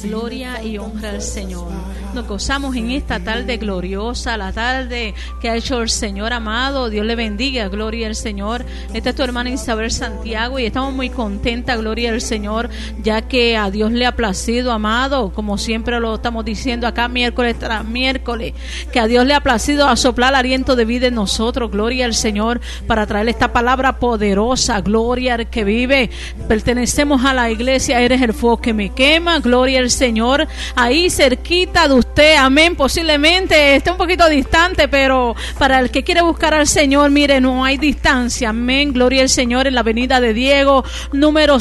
Gloria y honra al Señor. Nos gozamos en esta tarde gloriosa, la tarde que ha hecho el Señor amado. Dios le bendiga, gloria al Señor. Esta es tu hermana Isabel Santiago y estamos muy contentas, gloria al Señor, ya que a Dios le ha placido, amado, como siempre lo estamos diciendo acá miércoles tras miércoles, que a Dios le ha placido a soplar aliento de vida en nosotros, gloria al Señor, para traer esta palabra poderosa, gloria al que vive. Pertenecemos a la iglesia Eres el Fuego que me quema, gloria al Señor, ahí cerquita de usted, amén. Posiblemente esté un poquito distante, pero para el que quiere buscar al Señor, mire, no hay distancia, amén, gloria al Señor, en la avenida de Diego, número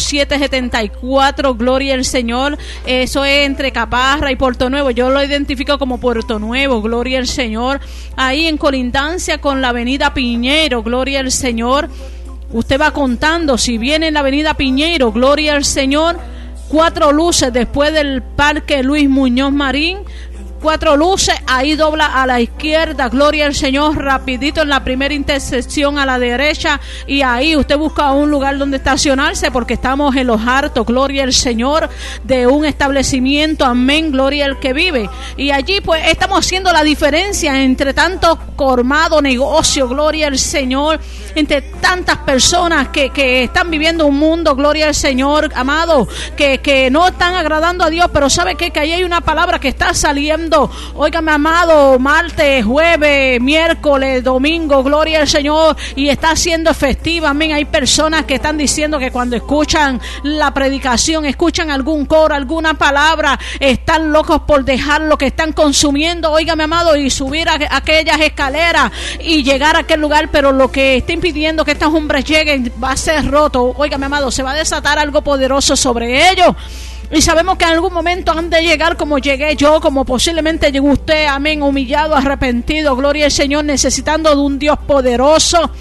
774, gloria al Señor. Eso es entre Caparra y Puerto Nuevo, yo lo identifico como Puerto Nuevo, gloria al Señor, ahí en colindancia con la avenida Piñero, gloria al Señor. Usted va contando, si viene en la avenida Piñero, gloria al Señor, 4 luces después del Parque Luis Muñoz Marín, 4 luces, ahí dobla a la izquierda, gloria al Señor, rapidito en la primera intersección a la derecha, y ahí usted busca un lugar donde estacionarse, porque estamos en los hartos, gloria al Señor, de un establecimiento, amén, gloria al que vive, y allí pues estamos haciendo la diferencia entre tanto colmado negocio, gloria al Señor, entre tantas personas que están viviendo un mundo, gloria al Señor, amado, que no están agradando a Dios, pero sabe que ahí hay una palabra que está saliendo. Óigame, amado, martes, jueves, miércoles, domingo, gloria al Señor, y está siendo efectiva, amén. Hay personas que están diciendo que cuando escuchan la predicación, escuchan algún coro, alguna palabra, están locos por dejar lo que están consumiendo, óigame, amado, y subir a aquellas escaleras y llegar a aquel lugar, pero lo que está impidiendo que estos hombres lleguen va a ser roto, óigame, amado, se va a desatar algo poderoso sobre ellos. Y sabemos que en algún momento han de llegar como llegué yo, como posiblemente llegó usted, amén, humillado, arrepentido, gloria al Señor, necesitando de un Dios poderoso.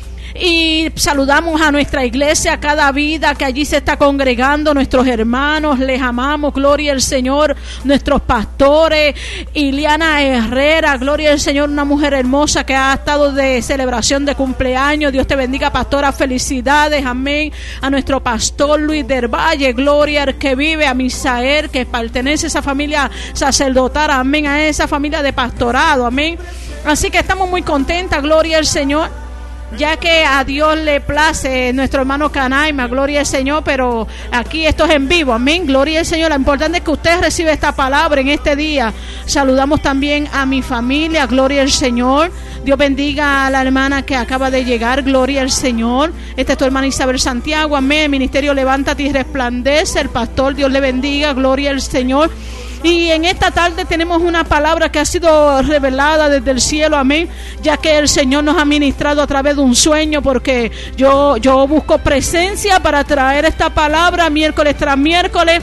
Y saludamos a nuestra iglesia, a cada vida que allí se está congregando, nuestros hermanos, les amamos, gloria al Señor, nuestros pastores, Iliana Herrera, gloria al Señor, una mujer hermosa que ha estado de celebración de cumpleaños, Dios te bendiga, pastora, felicidades, amén, a nuestro pastor Luis del Valle, gloria al que vive, a Misael, que pertenece a esa familia sacerdotal, amén, a esa familia de pastorado, amén, así que estamos muy contentas, gloria al Señor, ya que a Dios le place nuestro hermano Canaima, gloria al Señor, pero aquí esto es en vivo, amén, gloria al Señor. Lo importante es que usted reciba esta palabra en este día. Saludamos también a mi familia, gloria al Señor. Dios bendiga a la hermana que acaba de llegar, gloria al Señor. Esta es tu hermana Isabel Santiago, amén. Ministerio Levántate y Resplandece, el pastor, Dios le bendiga, gloria al Señor. Y en esta tarde tenemos una palabra que ha sido revelada desde el cielo, amén, ya que el Señor nos ha ministrado a través de un sueño, porque yo busco presencia para traer esta palabra miércoles tras miércoles,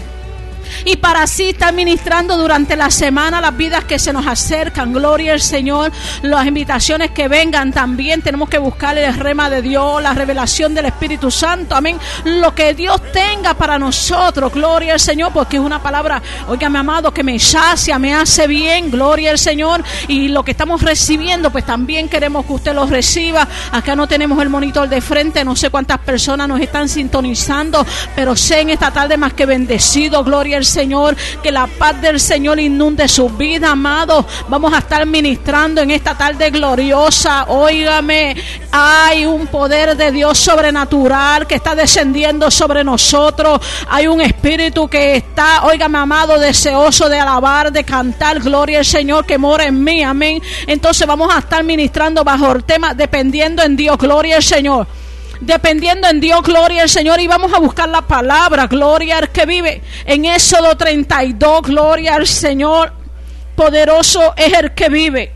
y para así estar ministrando durante la semana las vidas que se nos acercan, gloria al Señor, las invitaciones que vengan también, tenemos que buscar el rema de Dios, la revelación del Espíritu Santo, amén, lo que Dios tenga para nosotros, gloria al Señor, porque es una palabra, óigame, amado, que me sacia, me hace bien, gloria al Señor, y lo que estamos recibiendo, pues también queremos que usted lo reciba. Acá no tenemos el monitor de frente, no sé cuántas personas nos están sintonizando, pero sé en esta tarde más que bendecido, gloria al Señor, que la paz del Señor inunde su vida, amado. Vamos a estar ministrando en esta tarde gloriosa, óigame, hay un poder de Dios sobrenatural que está descendiendo sobre nosotros, hay un espíritu que está, óigame, amado, deseoso de alabar, de cantar, gloria al Señor que mora en mí, amén. Entonces vamos a estar ministrando bajo el tema dependiendo en Dios, gloria al Señor. Dependiendo en Dios, gloria al Señor, y vamos a buscar la palabra, gloria al que vive, en Éxodo 32, gloria al Señor, poderoso es el que vive.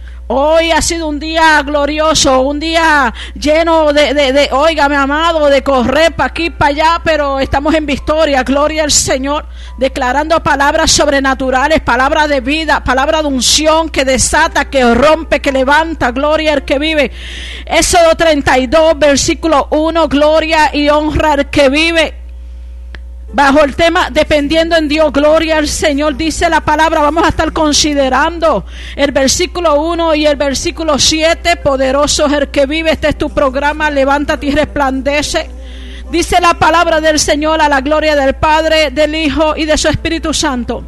Hoy ha sido un día glorioso, un día lleno de óigame, amado, de correr para aquí, para allá, pero estamos en victoria, gloria al Señor, declarando palabras sobrenaturales, palabras de vida, palabra de unción que desata, que rompe, que levanta, gloria al que vive. Éxodo 32, versículo 1, gloria y honra al que vive. Bajo el tema dependiendo en Dios, gloria al Señor, dice la palabra. Vamos a estar considerando el versículo 1 y el versículo 7. Poderoso es el que vive. Este es tu programa, Levántate y Resplandece. Dice la palabra del Señor, a la gloria del Padre, del Hijo y de su Espíritu Santo.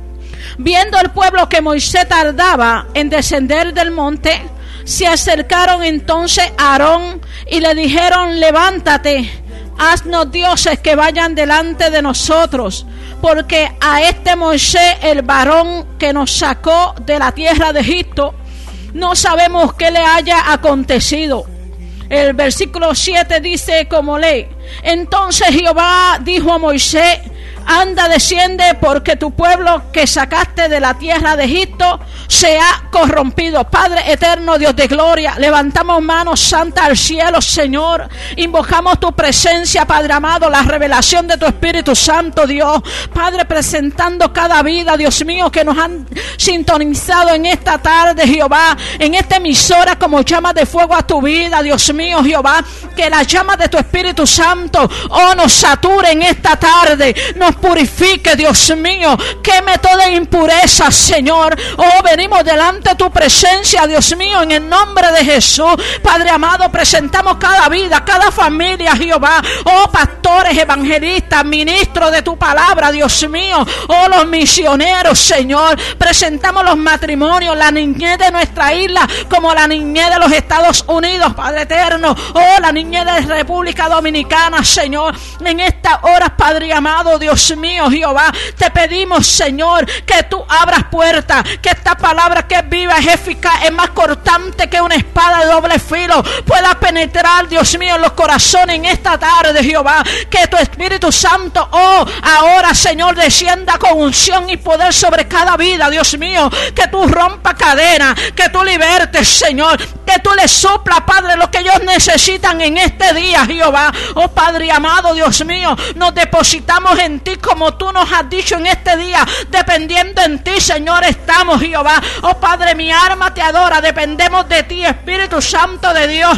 Viendo el pueblo que Moisés tardaba en descender del monte, se acercaron entonces a Aarón y le dijeron: levántate, haznos dioses que vayan delante de nosotros, porque a este Moisés, el varón que nos sacó de la tierra de Egipto, no sabemos qué le haya acontecido. El versículo 7 dice como lee: entonces Jehová dijo a Moisés: anda, desciende, porque tu pueblo que sacaste de la tierra de Egipto se ha corrompido. Padre eterno, Dios de gloria, levantamos manos santas al cielo, Señor. Invocamos tu presencia, Padre amado, la revelación de tu Espíritu Santo, Dios. Padre, presentando cada vida, Dios mío, que nos han sintonizado en esta tarde, Jehová, en esta emisora como llama de fuego a tu vida, Dios mío, Jehová. Que la llama de tu Espíritu Santo, nos sature en esta tarde, nos purifique, Dios mío, queme toda impureza, Señor. Venimos delante de tu presencia, Dios mío, en el nombre de Jesús. Padre amado, presentamos cada vida, cada familia, Jehová. Pastores, evangelistas, ministros de tu palabra, Dios mío. Los misioneros, Señor. Presentamos los matrimonios, la niñez de nuestra isla, como la niñez de los Estados Unidos, Padre eterno. La niñez de la República Dominicana, Señor. En estas horas, Padre amado, Dios mío, Jehová, te pedimos, Señor, que tú abras puertas, que esta palabra que es viva, es eficaz, es más cortante que una espada de doble filo, pueda penetrar, Dios mío, en los corazones en esta tarde, Jehová. Que tu Espíritu Santo, ahora, Señor, descienda con unción y poder sobre cada vida, Dios mío. Que tú rompas cadenas, que tú libertes, Señor, que tú les suplas, Padre, lo que ellos necesitan en este día, Jehová. Padre amado, Dios mío, nos depositamos en ti como tú nos has dicho en este día. Dependiendo en ti, Señor, estamos, Jehová. Padre, mi alma te adora. Dependemos de ti, Espíritu Santo de Dios.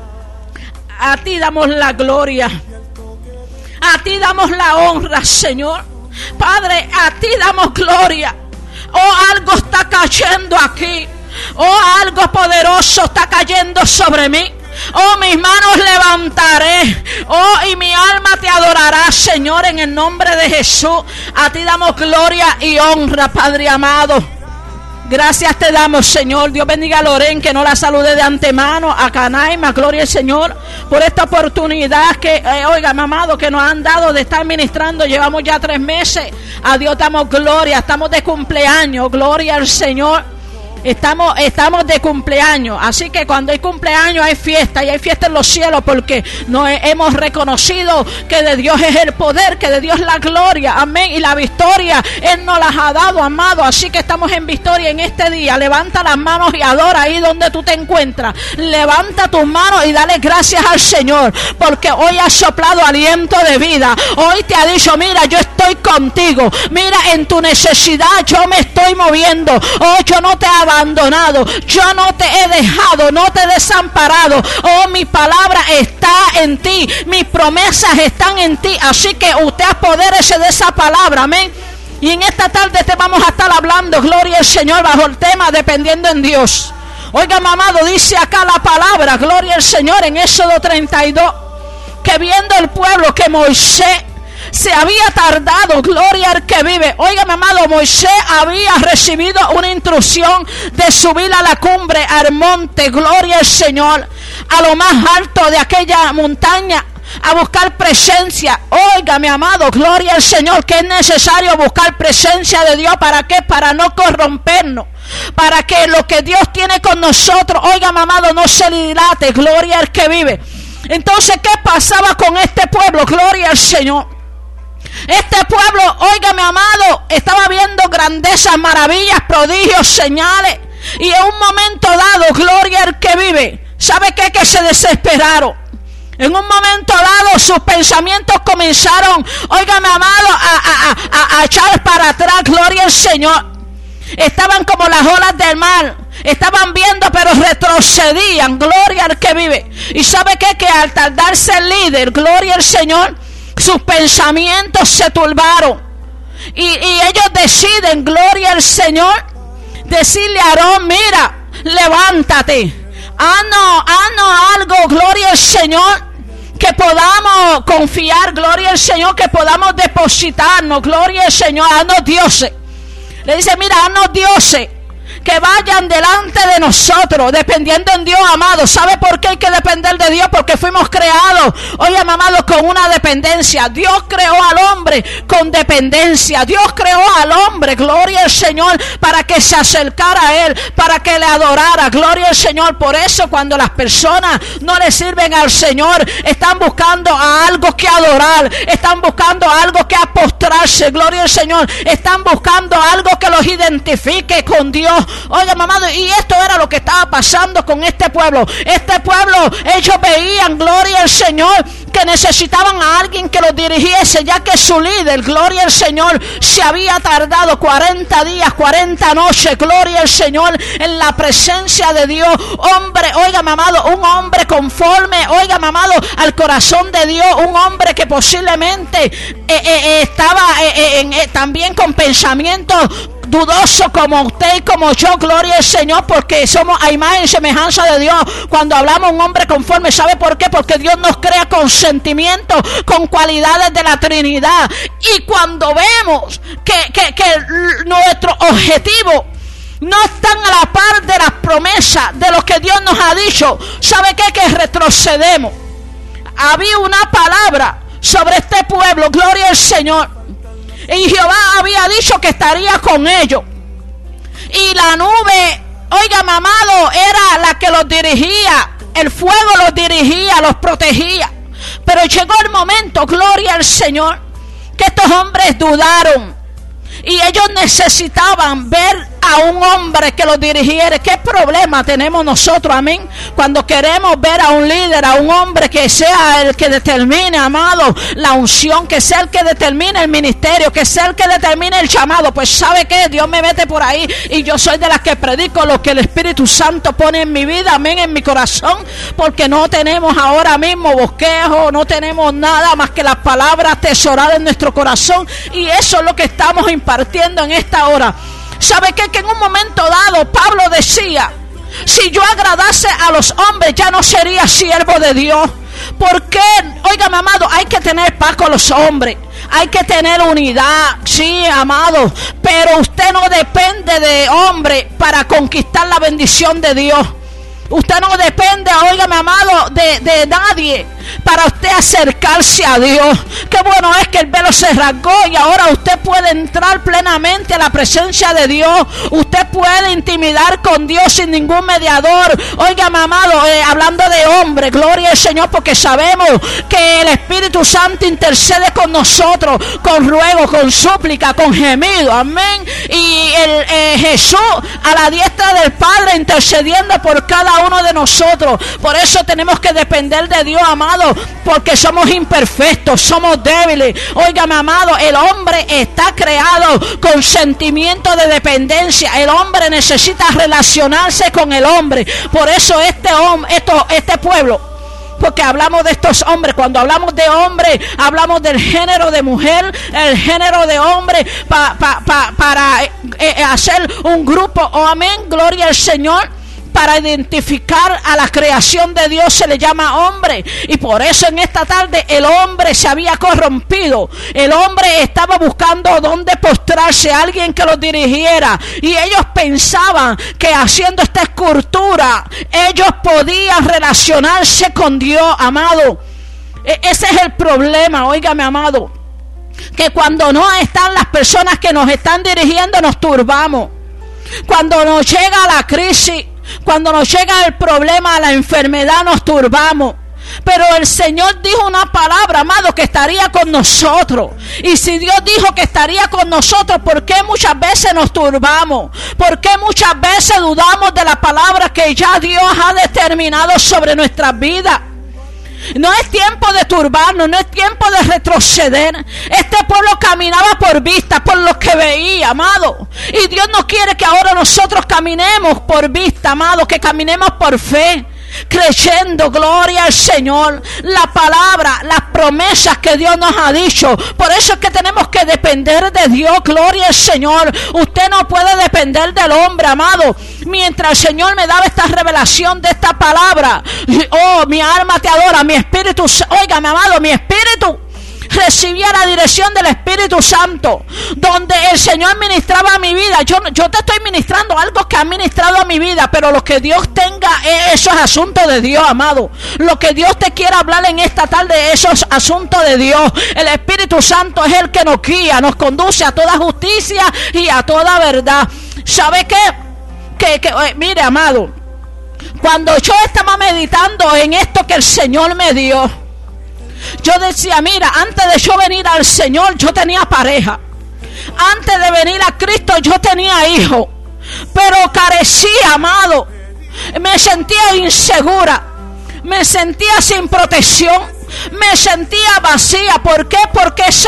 A ti damos la gloria, a ti damos la honra, Señor. Padre, a ti damos gloria. Algo está cayendo aquí. Algo poderoso está cayendo sobre mí. Mis manos levantaré. Y mi alma te adorará, Señor, en el nombre de Jesús. A ti damos gloria y honra, Padre amado. Gracias te damos, Señor. Dios bendiga a Loren, que no la saludé de antemano. A Canaima, gloria al Señor, por esta oportunidad que, oiga, mi amado, que nos han dado de estar ministrando. Llevamos ya 3 meses. A Dios damos gloria. Estamos de cumpleaños. Gloria al Señor. Estamos de cumpleaños, así que cuando hay cumpleaños hay fiesta, y hay fiesta en los cielos, porque nos hemos reconocido que de Dios es el poder, que de Dios es la gloria, amén, y la victoria Él nos las ha dado, amado. Así que estamos en victoria en este día. Levanta las manos y adora ahí donde tú te encuentras. Levanta tus manos y dale gracias al Señor, porque hoy ha soplado aliento de vida. Hoy te ha dicho: mira, yo estoy contigo, mira, en tu necesidad yo me estoy moviendo. Yo no te abandonado, yo no te he dejado, no te he desamparado. Mi palabra está en ti, mis promesas están en ti. Así que usted apodérese de esa palabra, amén. Y en esta tarde te vamos a estar hablando, gloria al Señor, bajo el tema dependiendo en Dios. Oiga, mamado, dice acá la palabra, gloria al Señor, en Éxodo 32, que viendo el pueblo que Moisés se había tardado, gloria al que vive. Oiga, mi amado, Moisés había recibido una instrucción de subir a la cumbre, al monte, gloria al Señor, a lo más alto de aquella montaña, a buscar presencia. Oiga, mi amado, gloria al Señor, que es necesario buscar presencia de Dios. ¿Para qué? Para no corrompernos, para que lo que Dios tiene con nosotros, oiga, mi amado, no se dilate, gloria al que vive. Entonces, ¿qué pasaba con este pueblo? Gloria al Señor. Este pueblo, oiga, mi amado, estaba viendo grandezas, maravillas, prodigios, señales, y en un momento dado, gloria al que vive, ¿sabe qué? Que se desesperaron. En un momento dado sus pensamientos comenzaron, oiga, mi amado, a echar para atrás, gloria al Señor. Estaban como las olas del mar, estaban viendo pero retrocedían, gloria al que vive. Y ¿sabe qué? Que al tardarse el líder, gloria al Señor, sus pensamientos se turbaron, y ellos deciden, gloria al Señor, decirle a Aarón: mira, levántate, haznos algo, gloria al Señor, que podamos confiar, gloria al Señor, que podamos depositarnos, gloria al Señor, haznos dioses. Le dice, mira, haznos dioses que vayan delante de nosotros, dependiendo en Dios, amado. ¿Sabe por qué hay que depender de Dios? Porque fuimos creados, oye, amado, con una dependencia. Dios creó al hombre con dependencia. Dios creó al hombre, gloria al Señor, para que se acercara a Él, para que le adorara, gloria al Señor. Por eso cuando las personas no le sirven al Señor, están buscando a algo que adorar, están buscando algo que postrarse, gloria al Señor, están buscando algo que los identifique con Dios. Oiga, amado, y esto era lo que estaba pasando con este pueblo. Este pueblo, ellos veían, gloria al Señor, que necesitaban a alguien que los dirigiese, ya que su líder, gloria al Señor, se había tardado 40 días, 40 noches, gloria al Señor, en la presencia de Dios. Hombre, oiga, amado, un hombre conforme, oiga, amado, al corazón de Dios, un hombre que posiblemente estaba también con pensamientos dudoso como usted y como yo, gloria al Señor, porque somos a imagen y semejanza de Dios. Cuando hablamos un hombre conforme, ¿sabe por qué? Porque Dios nos crea con sentimientos, con cualidades de la Trinidad. Y cuando vemos que nuestro objetivo no están a la par de las promesas de lo que Dios nos ha dicho, ¿sabe qué? Que retrocedemos. Había una palabra sobre este pueblo, gloria al Señor, y Jehová había dicho que estaría con ellos. Y la nube, oiga, amado, era la que los dirigía. El fuego los dirigía, los protegía. Pero llegó el momento, gloria al Señor, que estos hombres dudaron. Y ellos necesitaban ver a un hombre que los dirigiera. ¿Qué problema tenemos nosotros, amén? Cuando queremos ver a un líder, a un hombre que sea el que determine, amado, la unción, que sea el que determine el ministerio, que sea el que determine el llamado. Pues ¿sabe qué? Dios me mete por ahí y yo soy de las que predico lo que el Espíritu Santo pone en mi vida, amén, en mi corazón, porque no tenemos ahora mismo bosquejo, no tenemos nada más que las palabras atesoradas en nuestro corazón, y eso es lo que estamos impartiendo en esta hora. ¿Sabe qué? Que en un momento dado Pablo decía, si yo agradase a los hombres ya no sería siervo de Dios. ¿Por qué? Óigame, amado, hay que tener paz con los hombres, hay que tener unidad, sí, amado, pero usted no depende de hombre para conquistar la bendición de Dios. Usted no depende, óigame, amado, de nadie para usted acercarse a Dios. Qué bueno es que el velo se rasgó y ahora usted puede entrar plenamente a la presencia de Dios. Usted puede intimidar con Dios sin ningún mediador. Óigame, amado, hablando de hombre, gloria al Señor, porque sabemos que el Espíritu Santo intercede con nosotros, con ruego, con súplica, con gemido, amén. Y Jesús a la diestra del Padre intercediendo por cada uno de nosotros. Por eso tenemos que depender de Dios, amado, porque somos imperfectos, somos débiles. Óigame, amado, el hombre está creado con sentimiento de dependencia. El hombre necesita relacionarse con el hombre. Por eso este pueblo, porque hablamos de estos hombres, cuando hablamos de hombre, hablamos del género de mujer, el género de hombre, para hacer un grupo, amén, gloria al Señor. Para identificar a la creación de Dios se le llama hombre. Y por eso en esta tarde el hombre se había corrompido. El hombre estaba buscando dónde postrarse, alguien que los dirigiera. Y ellos pensaban que haciendo esta escultura ellos podían relacionarse con Dios, amado. Ese es el problema, óigame, amado, que cuando no están las personas que nos están dirigiendo nos turbamos. Cuando nos llega la crisis, cuando nos llega el problema, la enfermedad, nos turbamos. Pero el Señor dijo una palabra, amado, que estaría con nosotros. Y si Dios dijo que estaría con nosotros, ¿por qué muchas veces nos turbamos? ¿Por qué muchas veces dudamos de la palabra que ya Dios ha determinado sobre nuestras vidas? No es tiempo de turbarnos, no es tiempo de retroceder. Este pueblo caminaba por vista, por lo que veía, amado. Y Dios no quiere que ahora nosotros caminemos por vista, amado, que caminemos por fe, creyendo, gloria al Señor, la palabra, las promesas que Dios nos ha dicho. Por eso es que tenemos que depender depender de Dios, gloria al Señor. Usted no puede depender del hombre, amado. Mientras el Señor me daba esta revelación de esta palabra, oh, mi alma te adora, mi espíritu, óigame, amado, mi espíritu recibía la dirección del Espíritu Santo, donde el Señor ministraba a mi vida. Yo te estoy ministrando algo que ha ministrado a mi vida, pero lo que Dios tenga, eso es asunto de Dios, amado. Lo que Dios te quiera hablar en esta tarde, eso es asunto de Dios. El Espíritu Santo es el que nos guía, nos conduce a toda justicia y a toda verdad. ¿Sabe qué? Mire, amado, cuando yo estaba meditando en esto que el Señor me dio, yo decía, mira, antes de yo venir al Señor, yo tenía pareja. Antes de venir a Cristo, yo tenía hijos. Pero carecía, amado. Me sentía insegura. Me sentía sin protección. Me sentía vacía. ¿Por qué? Porque ese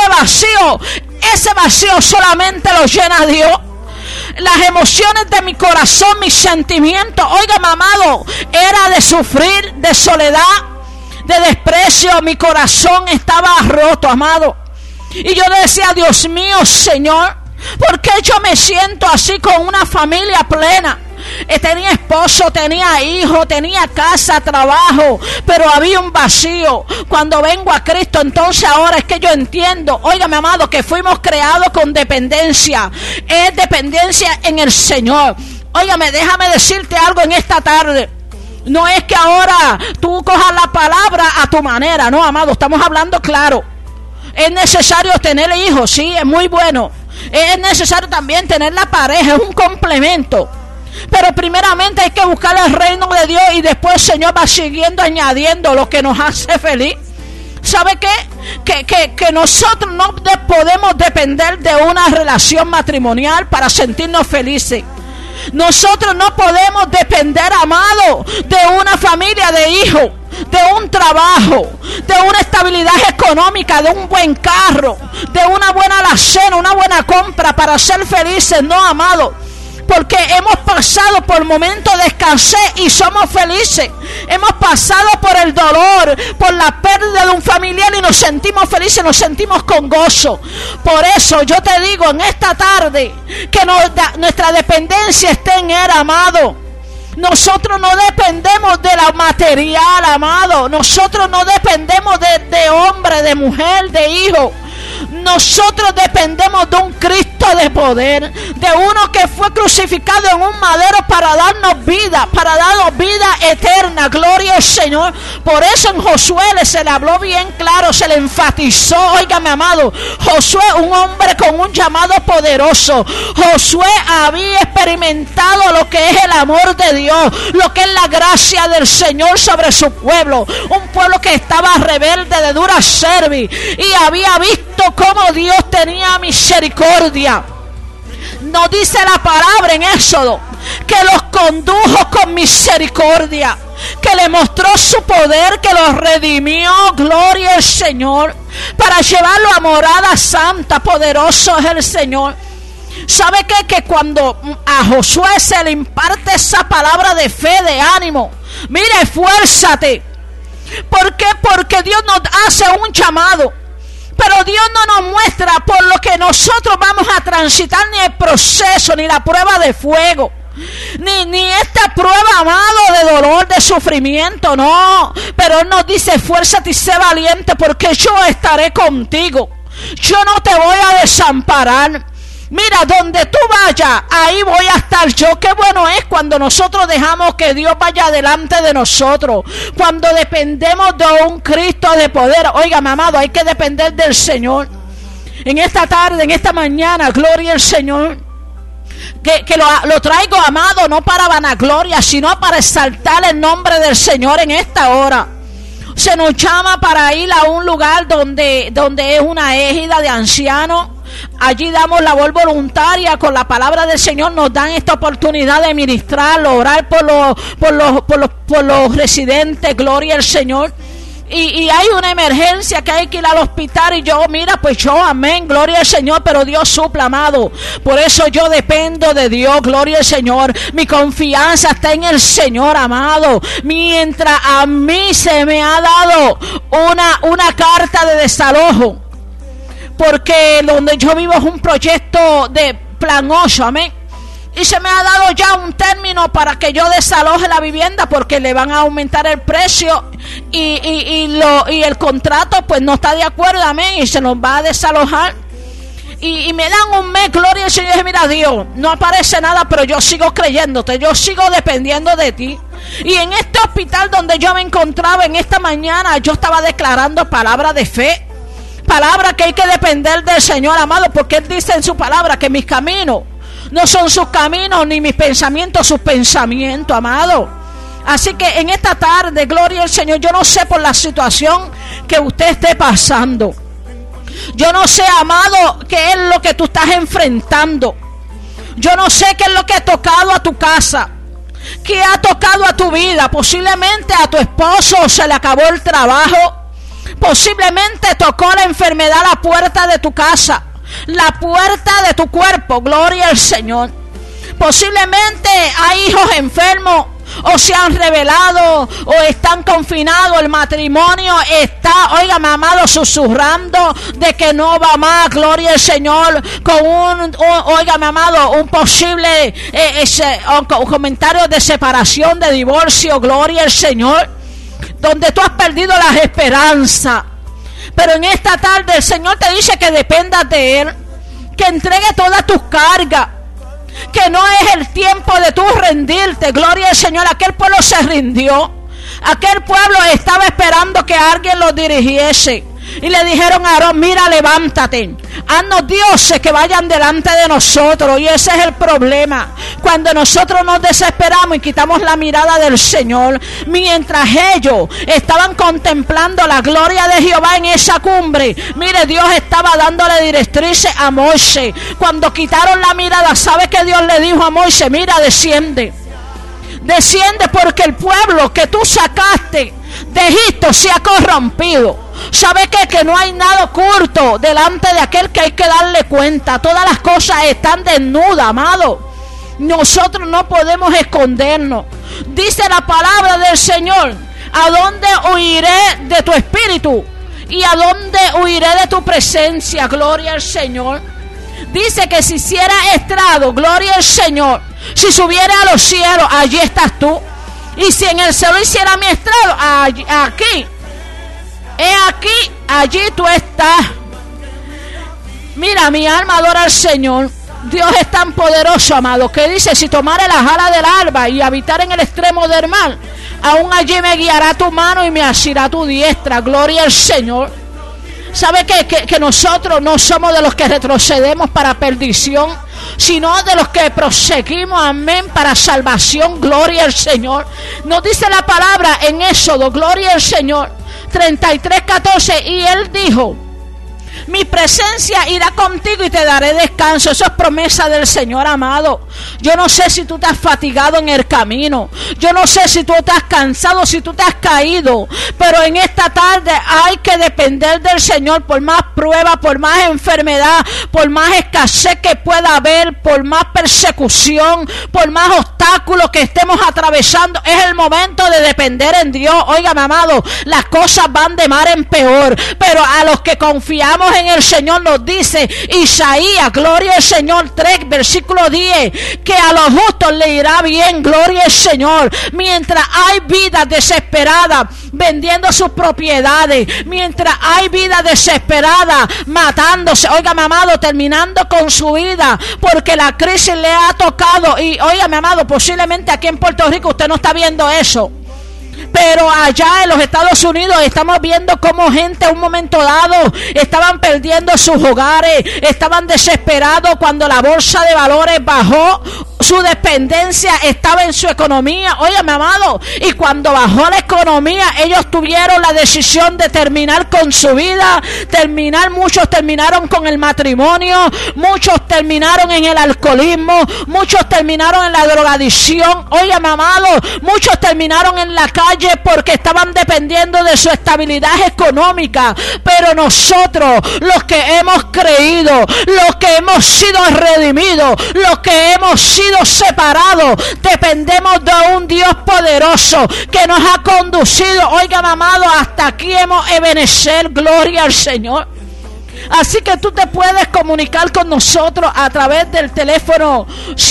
vacío solamente lo llena Dios. Las emociones de mi corazón, mis sentimientos, óigame, amado, era de sufrir, de soledad, de desprecio. Mi corazón estaba roto, amado. Y yo decía, Dios mío, Señor, ¿por qué yo me siento así con una familia plena? Tenía esposo, tenía hijos, tenía casa, trabajo, pero había un vacío. Cuando vengo a Cristo, entonces ahora es que yo entiendo, óigame, amado, que fuimos creados con dependencia. Es dependencia en el Señor. Óigame, déjame decirte algo en esta tarde. No es que ahora tú cojas la palabra a tu manera, no, amado, estamos hablando claro. Es necesario tener hijos, sí, es muy bueno. Es necesario también tener la pareja, es un complemento. Pero primeramente hay que buscar el reino de Dios y después el Señor va siguiendo añadiendo lo que nos hace feliz. ¿Sabe qué? Que nosotros no podemos depender de una relación matrimonial para sentirnos felices. Nosotros no podemos depender, amado, de una familia de hijos, de un trabajo, de una estabilidad económica, de un buen carro, de una buena alacena, una buena compra para ser felices. No, amado. Porque hemos pasado por momentos de escasez y somos felices. Hemos pasado por el dolor, por la pérdida de un familiar y nos sentimos felices, nos sentimos con gozo. Por eso yo te digo en esta tarde que nuestra dependencia está en Él, amado. Nosotros no dependemos de la material, amado. Nosotros no dependemos de hombre, de mujer, de hijo. Nosotros dependemos de un Cristo de poder, de uno que fue crucificado en un madero para darnos vida eterna. Gloria al Señor. Por eso en Josué se le habló bien claro, se le enfatizó. Óigame, amado, Josué, un hombre con un llamado poderoso. Josué había experimentado lo que es el amor de Dios, lo que es la gracia del Señor sobre su pueblo. Un pueblo que estaba rebelde, de dura cerviz, y había visto cómo Dios tenía misericordia. Nos dice la palabra en Éxodo que los condujo con misericordia, que le mostró su poder, que los redimió, gloria al Señor, para llevarlo a morada santa. Poderoso es el Señor. ¿Sabe qué? Que cuando a Josué se le imparte esa palabra de fe, de ánimo, mire, esfuérzate. ¿Por qué? Porque Dios nos hace un llamado, pero Dios no nos muestra por lo que nosotros vamos a transitar, ni el proceso, ni la prueba de fuego, ni esta prueba, amado, de dolor, de sufrimiento, no. Pero Él nos dice, esfuérzate y sé valiente, porque yo estaré contigo. Yo no te voy a desamparar. Mira, donde tú vayas, ahí voy a estar yo. Qué bueno es cuando nosotros dejamos que Dios vaya delante de nosotros, cuando dependemos de un Cristo de poder. Óigame, amado, hay que depender del Señor. En esta tarde, en esta mañana, gloria al Señor, que lo traigo, amado, no para vanagloria, sino para exaltar el nombre del Señor en esta hora. Se nos llama para ir a un lugar donde es una égida de ancianos. Allí damos labor voluntaria con la palabra del Señor. Nos dan esta oportunidad de ministrar, orar por los residentes. Gloria al Señor. Y hay una emergencia que hay que ir al hospital, y yo, mira, pues yo, amén, gloria al Señor, pero Dios supla, amado. Por eso yo dependo de Dios, gloria al Señor. Mi confianza está en el Señor, amado. Mientras a mí se me ha dado una carta de desalojo porque donde yo vivo es un proyecto de Plan 8, amén. Y se me ha dado ya un término para que yo desaloje la vivienda, porque le van a aumentar el precio y el contrato pues no está de acuerdo, amén, y se nos va a desalojar. Y me dan un mes, gloria al Señor. Y dije, mira, Dios, no aparece nada, pero yo sigo creyéndote, yo sigo dependiendo de ti. Y en este hospital donde yo me encontraba en esta mañana, yo estaba declarando palabra de fe, palabra que hay que depender del Señor, amado, porque Él dice en su palabra que mis caminos no son sus caminos, ni mis pensamientos sus pensamientos, amado. Así que en esta tarde, gloria al Señor, yo no sé por la situación que usted esté pasando. Yo no sé, amado, qué es lo que tú estás enfrentando. Yo no sé qué es lo que ha tocado a tu casa, qué ha tocado a tu vida. Posiblemente a tu esposo se le acabó el trabajo. Posiblemente tocó la enfermedad a la puerta de tu casa, la puerta de tu cuerpo, gloria al Señor. Posiblemente hay hijos enfermos, o se han revelado, o están confinados. El matrimonio está, óigame, amado, susurrando de que no va más, gloria al Señor, con óigame, amado, un posible un comentario de separación, de divorcio, gloria al Señor, donde tú has perdido las esperanzas. Pero en esta tarde el Señor te dice que dependas de Él, que entregue todas tus cargas, que no es el tiempo de tú rendirte, gloria al Señor. Aquel pueblo se rindió, aquel pueblo estaba esperando que alguien los dirigiese, y le dijeron a Aarón, mira, levántate, haznos dioses que vayan delante de nosotros. Y ese es el problema, cuando nosotros nos desesperamos y quitamos la mirada del Señor. Mientras ellos estaban contemplando la gloria de Jehová en esa cumbre, mire, Dios estaba dándole directrices a Moisés. Cuando quitaron la mirada, ¿sabe qué Dios le dijo a Moisés? Mira, desciende, porque el pueblo que tú sacaste de Egipto se ha corrompido. ¿Sabe qué? Que no hay nada oculto delante de aquel que hay que darle cuenta. Todas las cosas están desnudas, amado. Nosotros no podemos escondernos. Dice la palabra del Señor, ¿a dónde huiré de tu espíritu? ¿Y a dónde huiré de tu presencia? Gloria al Señor. Dice que si hiciera estrado, gloria al Señor, si subiera a los cielos, allí estás tú. Y si en el cielo hiciera mi estrado, aquí, allí tú estás. Mira, mi alma adora al Señor. Dios es tan poderoso, amado, que dice, si tomare las alas del alba y habitar en el extremo del mar, aún allí me guiará tu mano y me asirá tu diestra. Gloria al Señor. ¿Sabe que nosotros no somos de los que retrocedemos para perdición, sino de los que proseguimos, amén, para salvación? Gloria al Señor. Nos dice la palabra en Éxodo, gloria al Señor, 33:14, y Él dijo, mi presencia irá contigo y te daré descanso. Eso es promesa del Señor, amado. Yo no sé si tú te has fatigado en el camino, yo no sé si tú te has cansado, si tú te has caído, pero en esta tarde hay que depender del Señor. Por más prueba, por más enfermedad, por más escasez que pueda haber, por más persecución, por más obstáculos que estemos atravesando, es el momento de depender en Dios. Óigame, amado, las cosas van de mal en peor, pero a los que confiamos en el Señor, nos dice Isaías, gloria al Señor, 3, versículo 10, que a los justos le irá bien, gloria al Señor. Mientras hay vidas desesperadas vendiendo sus propiedades, mientras hay vidas desesperadas matándose, óigame, amado, terminando con su vida porque la crisis le ha tocado. Y óigame, amado, posiblemente aquí en Puerto Rico usted no está viendo eso, pero allá en los Estados Unidos estamos viendo cómo gente a un momento dado estaban perdiendo sus hogares, estaban desesperados cuando la bolsa de valores bajó. Su dependencia estaba en su economía, óyame, amado, y cuando bajó la economía, ellos tuvieron la decisión de terminar con su vida, muchos terminaron con el matrimonio, muchos terminaron en el alcoholismo, muchos terminaron en la drogadicción, óyame, amado, muchos terminaron en la calle porque estaban dependiendo de su estabilidad económica. Pero nosotros, los que hemos creído, los que hemos sido redimidos, los que hemos sido separados, dependemos de un Dios poderoso que nos ha conducido, oigan, amado, hasta aquí hemos Ebenezer, gloria al Señor. Así que tú te puedes comunicar con nosotros a través del teléfono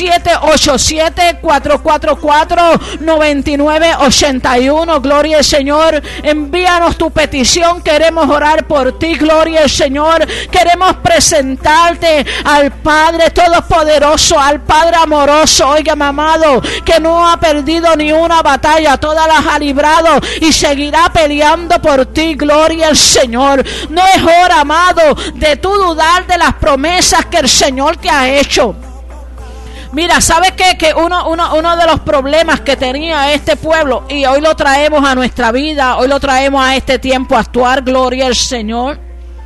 787-444-9981. Gloria al Señor. Envíanos tu petición. Queremos orar por ti. Gloria al Señor. Queremos presentarte al Padre Todopoderoso, al Padre amoroso. Oiga, amado, que no ha perdido ni una batalla, todas las ha librado y seguirá peleando por ti. Gloria al Señor. No es hora, amado, de tú dudar de las promesas que el Señor te ha hecho. Mira, ¿sabes qué? Que uno de los problemas que tenía este pueblo, y hoy lo traemos a nuestra vida, hoy lo traemos a este tiempo actual, gloria al Señor,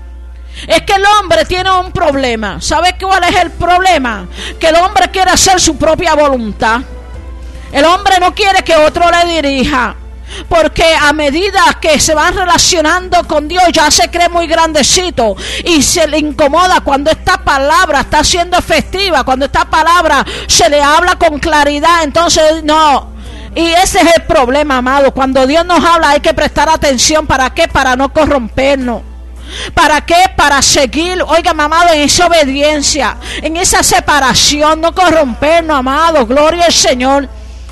es que el hombre tiene un problema. ¿Sabes cuál es el problema? Que el hombre quiere hacer su propia voluntad. El hombre no quiere que otro le dirija. Porque a medida que se van relacionando con Dios ya se cree muy grandecito y se le incomoda cuando esta palabra está siendo efectiva, cuando esta palabra se le habla con claridad. Entonces no. Y ese es el problema, amado. Cuando Dios nos habla hay que prestar atención. ¿Para qué? Para no corrompernos. ¿Para qué? Para seguir, oiga, amado, en esa obediencia, en esa separación, no corrompernos, amado. Gloria al Señor.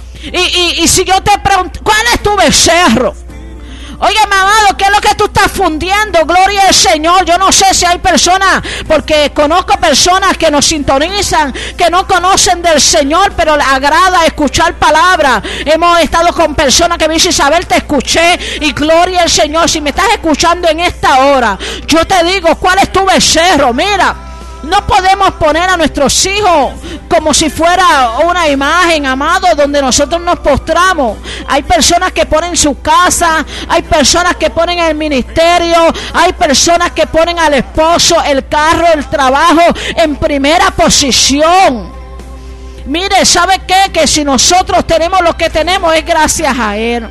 Y si yo te pregunto, ¿cuál es tu becerro? Oye, amado, ¿qué es lo que tú estás fundiendo? Gloria al Señor. Yo no sé si hay personas, porque conozco personas que nos sintonizan, que no conocen del Señor, pero les agrada escuchar palabras. Hemos estado con personas que me dicen, Isabel, te escuché, y gloria al Señor. Si me estás escuchando en esta hora, yo te digo, ¿cuál es tu becerro? Mira, no podemos poner a nuestros hijos como si fuera una imagen, amado, donde nosotros nos postramos. Hay personas que ponen su casa, hay personas que ponen el ministerio, hay personas que ponen al esposo, el carro, el trabajo en primera posición. Mire, ¿sabe qué? Que si nosotros tenemos lo que tenemos es gracias a Él.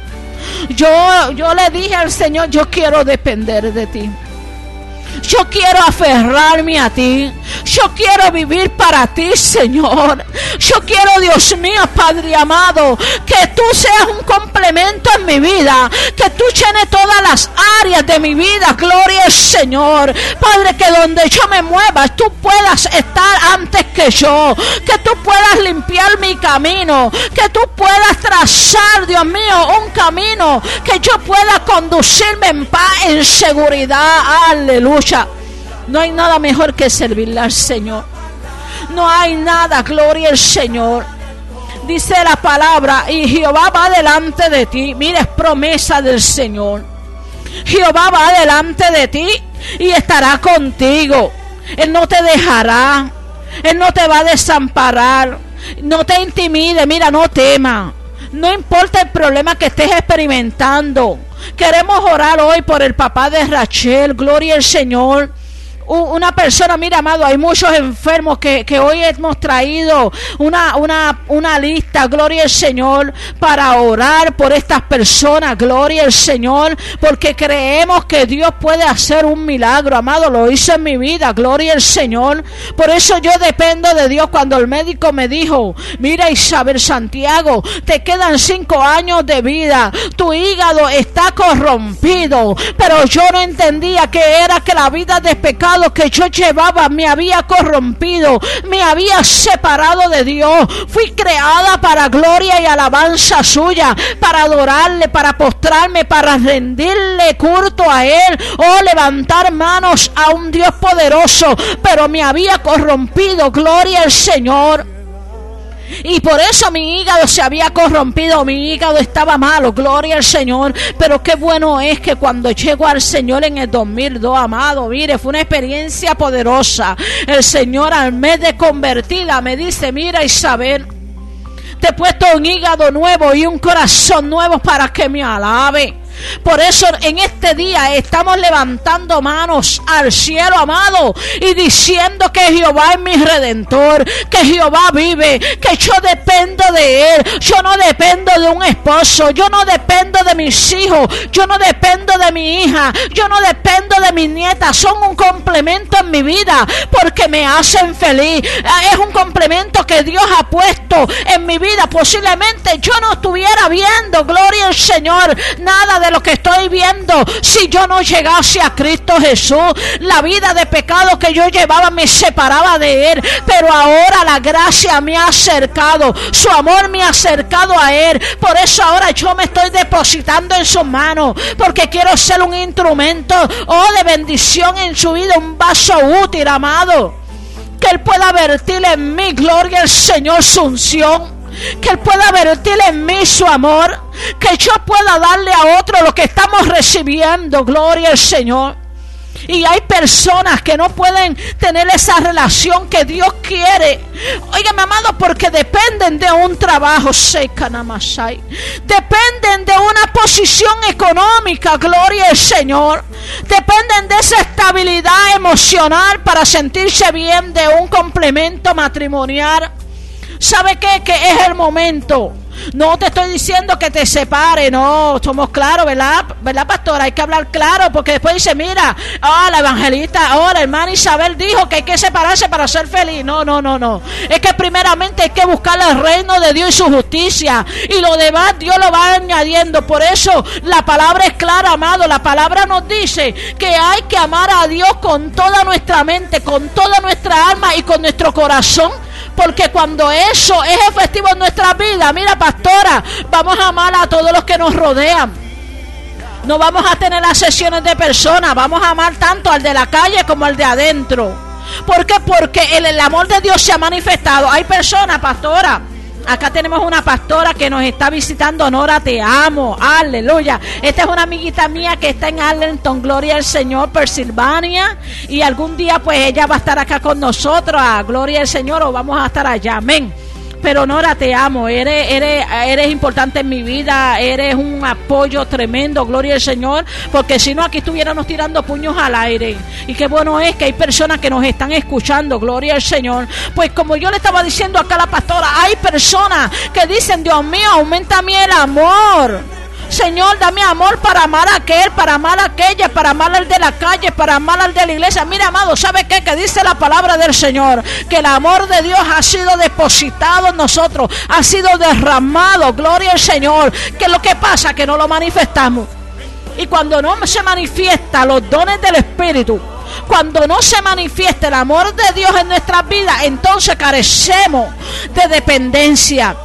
Yo le dije al Señor, yo quiero depender de ti. Yo quiero aferrarme a ti. Yo quiero vivir para ti, Señor. Yo quiero, Dios mío, Padre amado, que tú seas un complemento en mi vida, que tú llenes todas las áreas de mi vida. Gloria al Señor. Padre, que donde yo me mueva, tú puedas estar antes que yo, que tú puedas limpiar mi camino, que tú puedas trazar, Dios mío, un camino, que yo pueda conducirme en paz, en seguridad. Aleluya. No hay nada mejor que servirle al Señor. No hay nada, gloria al Señor. Dice la palabra, y Jehová va delante de ti. Mira, es promesa del Señor. Jehová va delante de ti y estará contigo. Él no te dejará. Él no te va a desamparar. No te intimide, mira, no temas. No importa el problema que estés experimentando. Queremos orar hoy por el papá de Rachel, gloria al Señor. Una persona, mira, amado, hay muchos enfermos que hoy hemos traído una lista, gloria al Señor, para orar por estas personas, gloria al Señor, porque creemos que Dios puede hacer un milagro, amado. Lo hizo en mi vida, gloria al Señor. Por eso yo dependo de Dios. Cuando el médico me dijo, mira, Isabel Santiago, te quedan 5 años de vida, tu hígado está corrompido, pero yo no entendía que era que la vida de pecado que yo llevaba me había corrompido, me había separado de Dios. Fui creada para gloria y alabanza suya, para adorarle, para postrarme, para rendirle culto a Él, levantar manos a un Dios poderoso, pero me había corrompido, gloria al Señor. Y por eso mi hígado se había corrompido, mi hígado estaba malo, gloria al Señor. Pero qué bueno es que cuando llego al Señor en el 2002, amado, mire, fue una experiencia poderosa. El Señor, al mes de convertida, me dice, mira, Isabel, te he puesto un hígado nuevo y un corazón nuevo para que me alabe. Por eso en este día estamos levantando manos al cielo, amado, y diciendo que Jehová es mi redentor, que Jehová vive, que yo dependo de Él. Yo no dependo de un esposo, yo no dependo de mis hijos, yo no dependo de mi hija, yo no dependo de mis nietas. Son un complemento en mi vida porque me hacen feliz. Es un complemento que Dios ha puesto en mi vida. Posiblemente yo no estuviera viendo, gloria al Señor, nada de lo que estoy viendo si yo no llegase a Cristo Jesús. La vida de pecado que yo llevaba me separaba de Él, pero ahora la gracia me ha acercado, su amor me ha acercado a Él. Por eso ahora yo me estoy depositando en sus manos, porque quiero ser un instrumento de bendición en su vida, un vaso útil, amado, que Él pueda vertir en mí, gloria al Señor, su unción, que Él pueda vertir en mí su amor, que yo pueda darle a otro lo que estamos recibiendo, gloria al Señor. Y hay personas que no pueden tener esa relación que Dios quiere. Óigame, amado, porque dependen de un trabajo, dependen de una posición económica, gloria al Señor. Dependen de esa estabilidad emocional para sentirse bien, de un complemento matrimonial. ¿Sabe qué? Que es el momento. No te estoy diciendo que te separe, no, somos claros, ¿verdad? ¿Verdad, pastora? Hay que hablar claro, porque después dice, mira, la evangelista, la hermana Isabel dijo que hay que separarse para ser feliz. No. Es que primeramente hay que buscar el reino de Dios y su justicia, y lo demás Dios lo va añadiendo. Por eso la palabra es clara, amado. La palabra nos dice que hay que amar a Dios con toda nuestra mente, con toda nuestra alma y con nuestro corazón. Porque cuando eso es efectivo en nuestra vida, mira, pastora, vamos a amar a todos los que nos rodean. No vamos a tener las sesiones de personas, vamos a amar tanto al de la calle como al de adentro. ¿Por qué? Porque el amor de Dios se ha manifestado. Hay personas, pastora, acá tenemos una pastora que nos está visitando. Nora, te amo, aleluya. Esta es una amiguita mía que está en Arlington, gloria al Señor, Pensilvania, y algún día pues ella va a estar acá con nosotros, gloria al Señor, o vamos a estar allá, amén. Pero Nora, te amo, eres importante en mi vida, eres un apoyo tremendo, gloria al Señor, porque si no aquí estuviéramos tirando puños al aire. Y qué bueno es que hay personas que nos están escuchando, gloria al Señor. Pues como yo le estaba diciendo acá a la pastora, hay personas que dicen, Dios mío, aumenta a mí el amor. Señor, dame amor para amar a aquel, para amar a aquella, para amar al de la calle, para amar al de la iglesia. Mira, amado, ¿sabe qué? Que dice la palabra del Señor, que el amor de Dios ha sido depositado en nosotros, ha sido derramado, gloria al Señor. Que lo que pasa es que no lo manifestamos. Y cuando no se manifiesta los dones del Espíritu, cuando no se manifiesta el amor de Dios en nuestras vidas, entonces carecemos de dependencia.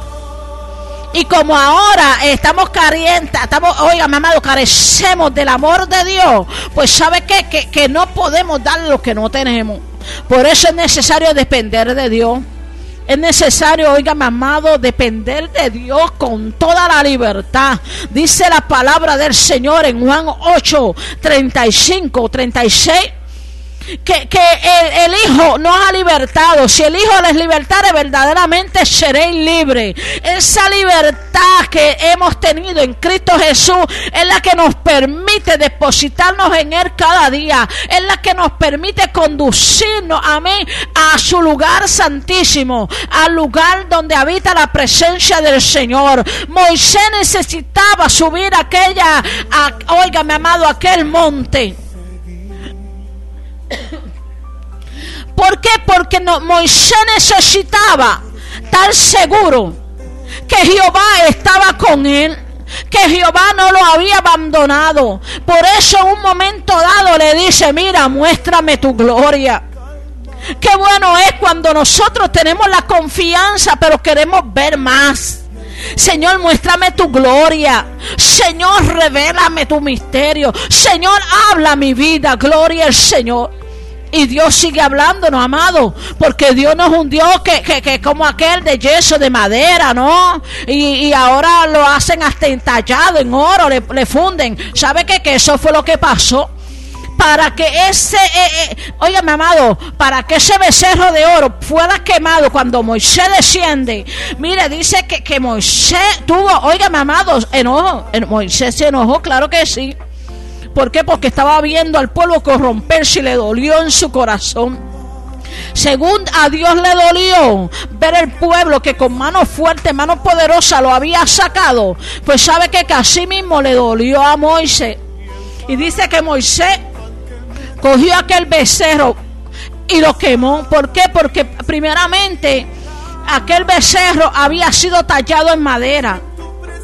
Y como ahora estamos calientes, oigan, amado, carecemos del amor de Dios, pues ¿sabe qué? Que no podemos dar lo que no tenemos. Por eso es necesario depender de Dios. Es necesario, oigan, amado, depender de Dios con toda la libertad. Dice la palabra del Señor en Juan 8, 35, 36. Que el Hijo nos ha libertado. Si el Hijo les libertare, verdaderamente seréis libres. Esa libertad que hemos tenido en Cristo Jesús es la que nos permite depositarnos en Él cada día. Es la que nos permite conducirnos, amén, a su lugar santísimo, al lugar donde habita la presencia del Señor. Moisés necesitaba subir óigame, amado, aquel monte. ¿Por qué? Porque Moisés necesitaba estar seguro que Jehová estaba con él, que Jehová no lo había abandonado. Por eso en un momento dado le dice, mira, muéstrame tu gloria. Qué bueno es cuando nosotros tenemos la confianza, pero queremos ver más. Señor, muéstrame tu gloria. Señor, revélame tu misterio. Señor, habla mi vida, gloria al Señor. Y Dios sigue hablándonos, amado, porque Dios no es un Dios que como aquel de yeso, de madera, ¿no? Y ahora lo hacen hasta entallado en oro, le funden. ¿Sabe qué? Que eso fue lo que pasó. Para que óigame, amado, para que ese becerro de oro fuera quemado cuando Moisés desciende. Mire, dice que Moisés tuvo, óigame, amado, enojo. Moisés se enojó, claro que sí. ¿Por qué? Porque estaba viendo al pueblo corromperse y le dolió en su corazón. Según a Dios le dolió ver el pueblo que con mano fuerte, mano poderosa lo había sacado, pues sabe que así mismo le dolió a Moisés. Y dice que Moisés cogió aquel becerro y lo quemó. ¿Por qué? Porque primeramente aquel becerro había sido tallado en madera.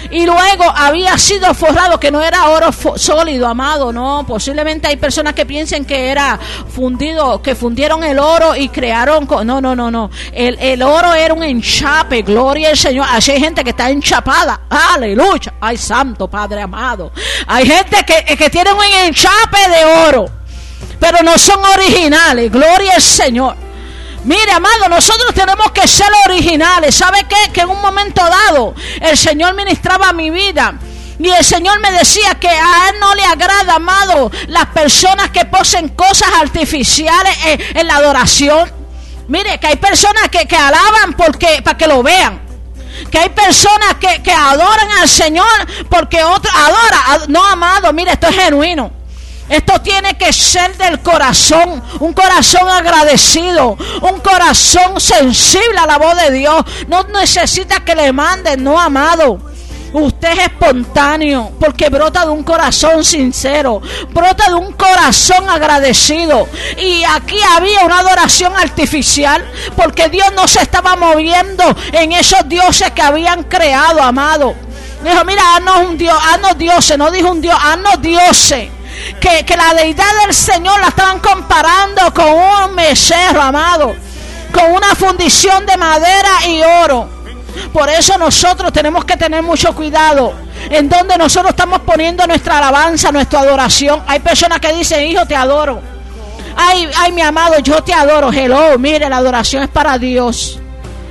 y luego había sido forrado, que no era oro sólido, amado, no, posiblemente hay personas que piensen que era fundido, que fundieron el oro y crearon, no, el oro era un enchape, gloria al Señor. Así hay gente que está enchapada, aleluya, ay santo Padre amado, hay gente que tiene un enchape de oro, pero no son originales, gloria al Señor. Mire, amado, nosotros tenemos que ser originales. ¿Sabe qué? Que en un momento dado el Señor ministraba mi vida y el Señor me decía que a Él no le agrada, amado, las personas que posen cosas artificiales en la adoración. Mire, que hay personas que alaban para que lo vean, que hay personas que adoran al Señor porque otros adoran. No, amado, mire, esto es genuino. Esto tiene que ser del corazón, un corazón agradecido, un corazón sensible a la voz de Dios. No necesita que le manden, no, amado. Usted es espontáneo porque brota de un corazón sincero, brota de un corazón agradecido. Y aquí había una adoración artificial porque Dios no se estaba moviendo en esos dioses que habían creado, amado. Dijo, mira, haznos un Dios, haznos dioses, no dijo un Dios, haznos dioses. Que la deidad del Señor la estaban comparando con un becerro, amado, con una fundición de madera y oro. Por eso nosotros tenemos que tener mucho cuidado en donde nosotros estamos poniendo nuestra alabanza, nuestra adoración. Hay personas que dicen, hijo, te adoro. Ay, mi amado, yo te adoro. Hello, mire, la adoración es para Dios.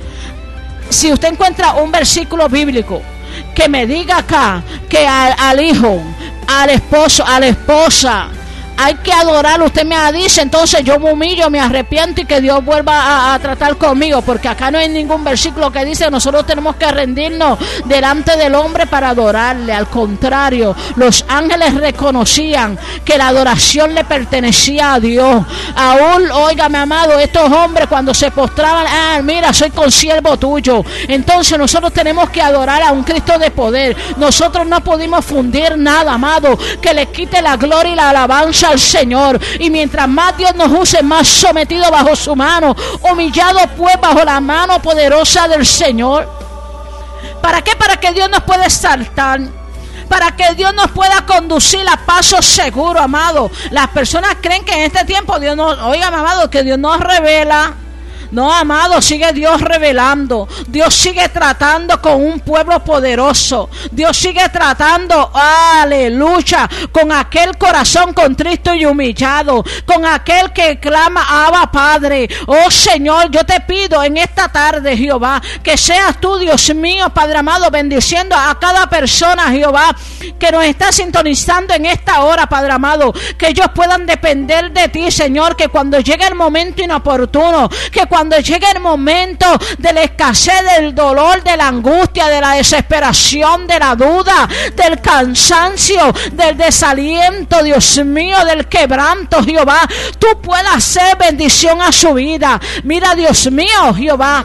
Si usted encuentra un versículo bíblico que me diga acá que al hijo, al esposo, a la esposa, hay que adorarlo, usted me dice, entonces yo me humillo, me arrepiento y que Dios vuelva a tratar conmigo, porque acá no hay ningún versículo que dice nosotros tenemos que rendirnos delante del hombre para adorarle. Al contrario, los ángeles reconocían que la adoración le pertenecía a Dios. Aún, óigame, amado, estos hombres cuando se postraban, mira, soy consiervo tuyo. Entonces nosotros tenemos que adorar a un Cristo de poder. Nosotros no pudimos fundir nada, amado, que le quite la gloria y la alabanza al Señor. Y mientras más Dios nos use, más sometido bajo su mano, humillado pues bajo la mano poderosa del Señor. ¿Para qué? Para que Dios nos pueda exaltar, para que Dios nos pueda conducir a pasos seguros, amado. Las personas creen que en este tiempo Dios nos, oigan, amado, que Dios nos revela. No, amado, sigue Dios revelando. Dios sigue tratando con un pueblo poderoso. Dios sigue tratando, aleluya, con aquel corazón contrito y humillado, con aquel que clama, Abba Padre. Oh Señor, yo te pido en esta tarde, Jehová, que seas tú, Dios mío, Padre amado, bendiciendo a cada persona, Jehová, que nos está sintonizando en esta hora, Padre amado, que ellos puedan depender de ti, Señor, que cuando llegue el momento inoportuno, que cuando llegue el momento de la escasez, del dolor, de la angustia, de la desesperación, de la duda, del cansancio, del desaliento, Dios mío, del quebranto, Jehová, tú puedas hacer bendición a su vida. Mira, Dios mío, Jehová,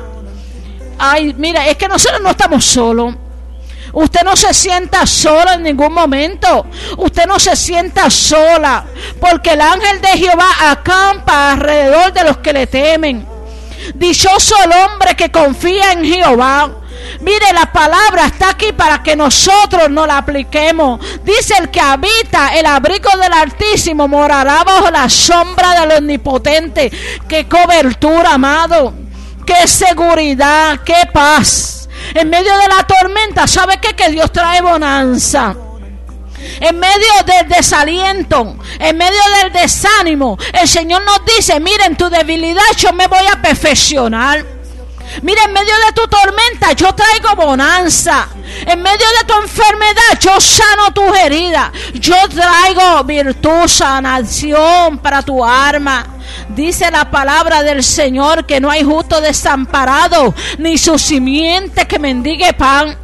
ay, mira, es que nosotros no estamos solos. Usted no se sienta solo en ningún momento. Usted no se sienta sola, porque el ángel de Jehová acampa alrededor de los que le temen. Dichoso el hombre que confía en Jehová. Mire, la palabra está aquí para que nosotros nos la apliquemos. Dice: el que habita el abrigo del Altísimo morará bajo la sombra del Omnipotente. Qué cobertura, amado, qué seguridad, qué paz. En medio de la tormenta, ¿sabe qué? Que Dios trae bonanza. En medio del desaliento, en medio del desánimo, el Señor nos dice: mira, en tu debilidad yo me voy a perfeccionar. Mira, en medio de tu tormenta yo traigo bonanza. En medio de tu enfermedad yo sano tus heridas. Yo traigo virtud, sanación para tu alma. Dice la palabra del Señor que no hay justo desamparado, ni su simiente que mendigue pan.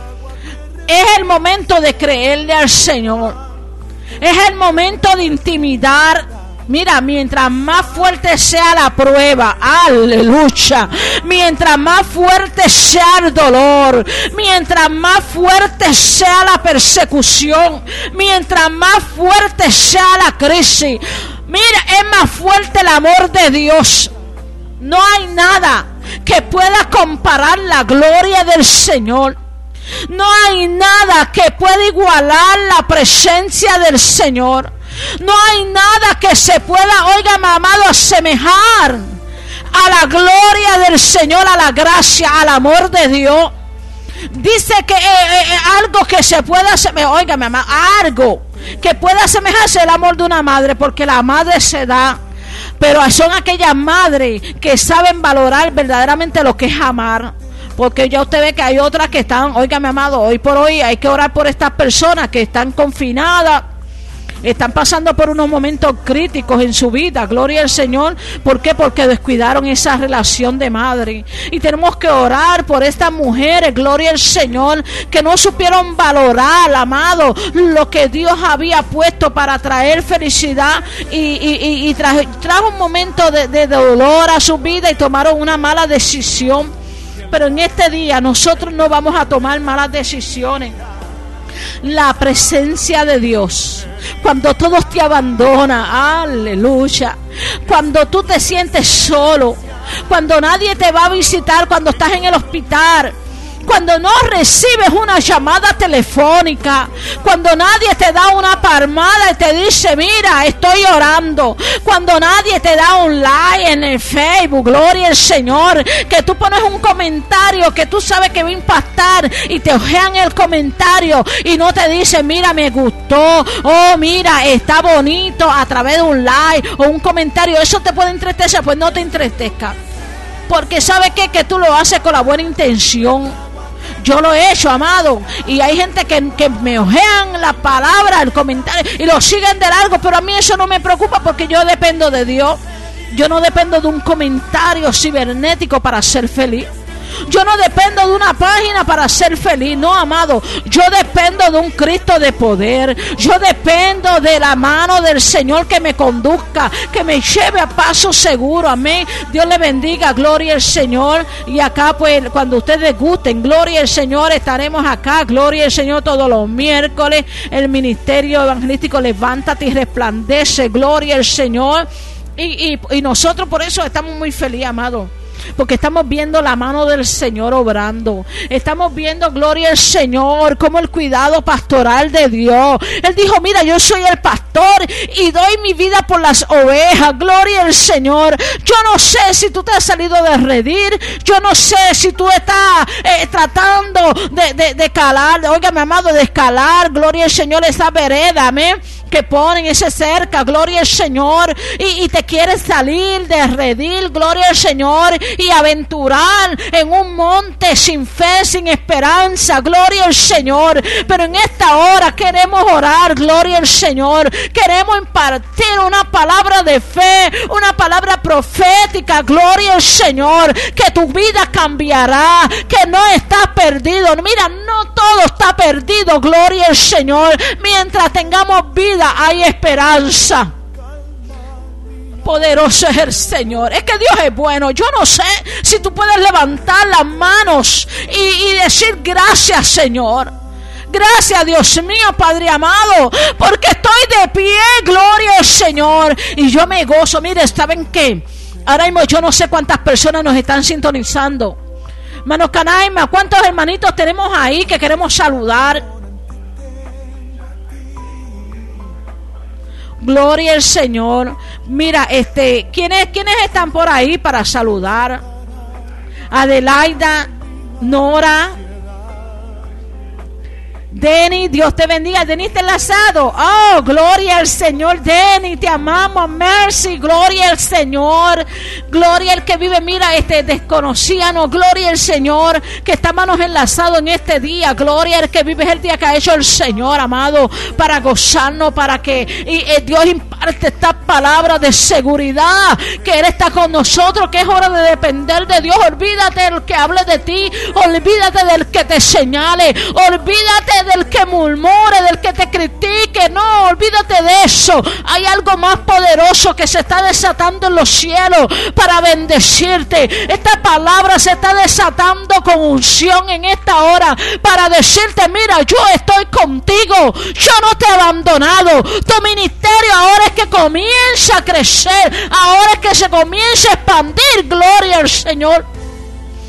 Es el momento de creerle al Señor. Es el momento de intimidar. Mira, mientras más fuerte sea la prueba, aleluya, mientras más fuerte sea el dolor, mientras más fuerte sea la persecución, mientras más fuerte sea la crisis, mira, es más fuerte el amor de Dios. No hay nada que pueda comparar la gloria del Señor. No hay nada que pueda igualar la presencia del Señor. No hay nada que se pueda, óigame, amado, asemejar a la gloria del Señor, a la gracia, al amor de Dios. Dice que algo que se pueda asemejar, óigame, amado, algo que pueda asemejarse al amor de una madre, porque la madre se da. Pero son aquellas madres que saben valorar verdaderamente lo que es amar. Porque ya usted ve que hay otras que están, óigame, amado, hoy por hoy hay que orar por estas personas que están confinadas, están pasando por unos momentos críticos en su vida, gloria al Señor. ¿Por qué? Porque descuidaron esa relación de madre. Y tenemos que orar por estas mujeres, gloria al Señor, que no supieron valorar, amado, lo que Dios había puesto para traer felicidad y trajo un momento de dolor a su vida y tomaron una mala decisión. Pero en este día nosotros no vamos a tomar malas decisiones. La presencia de Dios, cuando todos te abandonan, aleluya, cuando tú te sientes solo, cuando nadie te va a visitar, cuando estás en el hospital, cuando no recibes una llamada telefónica, cuando nadie te da una palmada y te dice, mira, estoy orando, cuando nadie te da un like en el Facebook, gloria al Señor, que tú pones un comentario que tú sabes que va a impactar y te ojean el comentario y no te dicen, mira, me gustó, oh, mira, está bonito, a través de un like o un comentario. Eso te puede entristecer. Pues no te entristezca, porque ¿sabe qué? Que tú lo haces con la buena intención. Yo lo he hecho, amado, y hay gente que me ojean la palabra, el comentario, y lo siguen de largo, pero a mí eso no me preocupa, porque yo dependo de Dios. Yo no dependo de un comentario cibernético para ser feliz. Yo no dependo de una página para ser feliz, no, amado. Yo dependo de un Cristo de poder. Yo dependo de la mano del Señor que me conduzca, que me lleve a paso seguro. Amén. Dios le bendiga, gloria al Señor. Y acá, pues, cuando ustedes gusten, gloria al Señor, estaremos acá, gloria al Señor, todos los miércoles. El ministerio evangelístico Levántate y Resplandece, gloria al Señor. Y nosotros por eso estamos muy felices, amado, porque estamos viendo la mano del Señor obrando. Estamos viendo, gloria al Señor, como el cuidado pastoral de Dios. Él dijo, mira, yo soy el pastor y doy mi vida por las ovejas, gloria al Señor. Yo no sé si tú te has salido de redil, yo no sé si tú estás tratando de calar, óigame, amado, de escalar, gloria al Señor, esa vereda, amén, que ponen ese cerca, gloria al Señor, y te quieres salir de redil, gloria al Señor, y aventurar en un monte sin fe, sin esperanza, gloria al Señor. Pero en esta hora queremos orar, gloria al Señor, queremos impartir una palabra de fe, una palabra profética, gloria al Señor, que tu vida cambiará, que no estás perdido. Mira, no todo está perdido, gloria al Señor. Mientras tengamos vida hay esperanza. Poderoso es el Señor. Es que Dios es bueno. Yo no sé si tú puedes levantar las manos y decir gracias, Señor. Gracias, Dios mío, Padre amado, porque estoy de pie, gloria al Señor. Y yo me gozo. Mire, ¿saben qué? Ahora mismo yo no sé cuántas personas nos están sintonizando. Hermano Canaima, ¿cuántos hermanitos tenemos ahí que queremos saludar? Gloria al Señor. Mira, ¿quiénes están por ahí para saludar? Adelaida, Nora, Denny, Dios te bendiga. Denny está enlazado. Oh, gloria al Señor. Denny, te amamos. Mercy, gloria al Señor. Gloria al que vive, mira, desconocíanos. Gloria al Señor, que estamos enlazados en este día. Gloria al que vive, es el día que ha hecho el Señor, amado, para gozarnos, para que Dios imparte esta palabra de seguridad, que Él está con nosotros, que es hora de depender de Dios. Olvídate del que hable de ti, olvídate del que te señale, olvídate del que murmure, del que te critique. No, olvídate de eso. Hay algo más poderoso que se está desatando en los cielos para bendecirte. Esta palabra se está desatando con unción en esta hora para decirte, mira, yo estoy contigo, yo no te he abandonado. Tu ministerio ahora es que comienza a crecer, ahora es que se comienza a expandir. Gloria al Señor.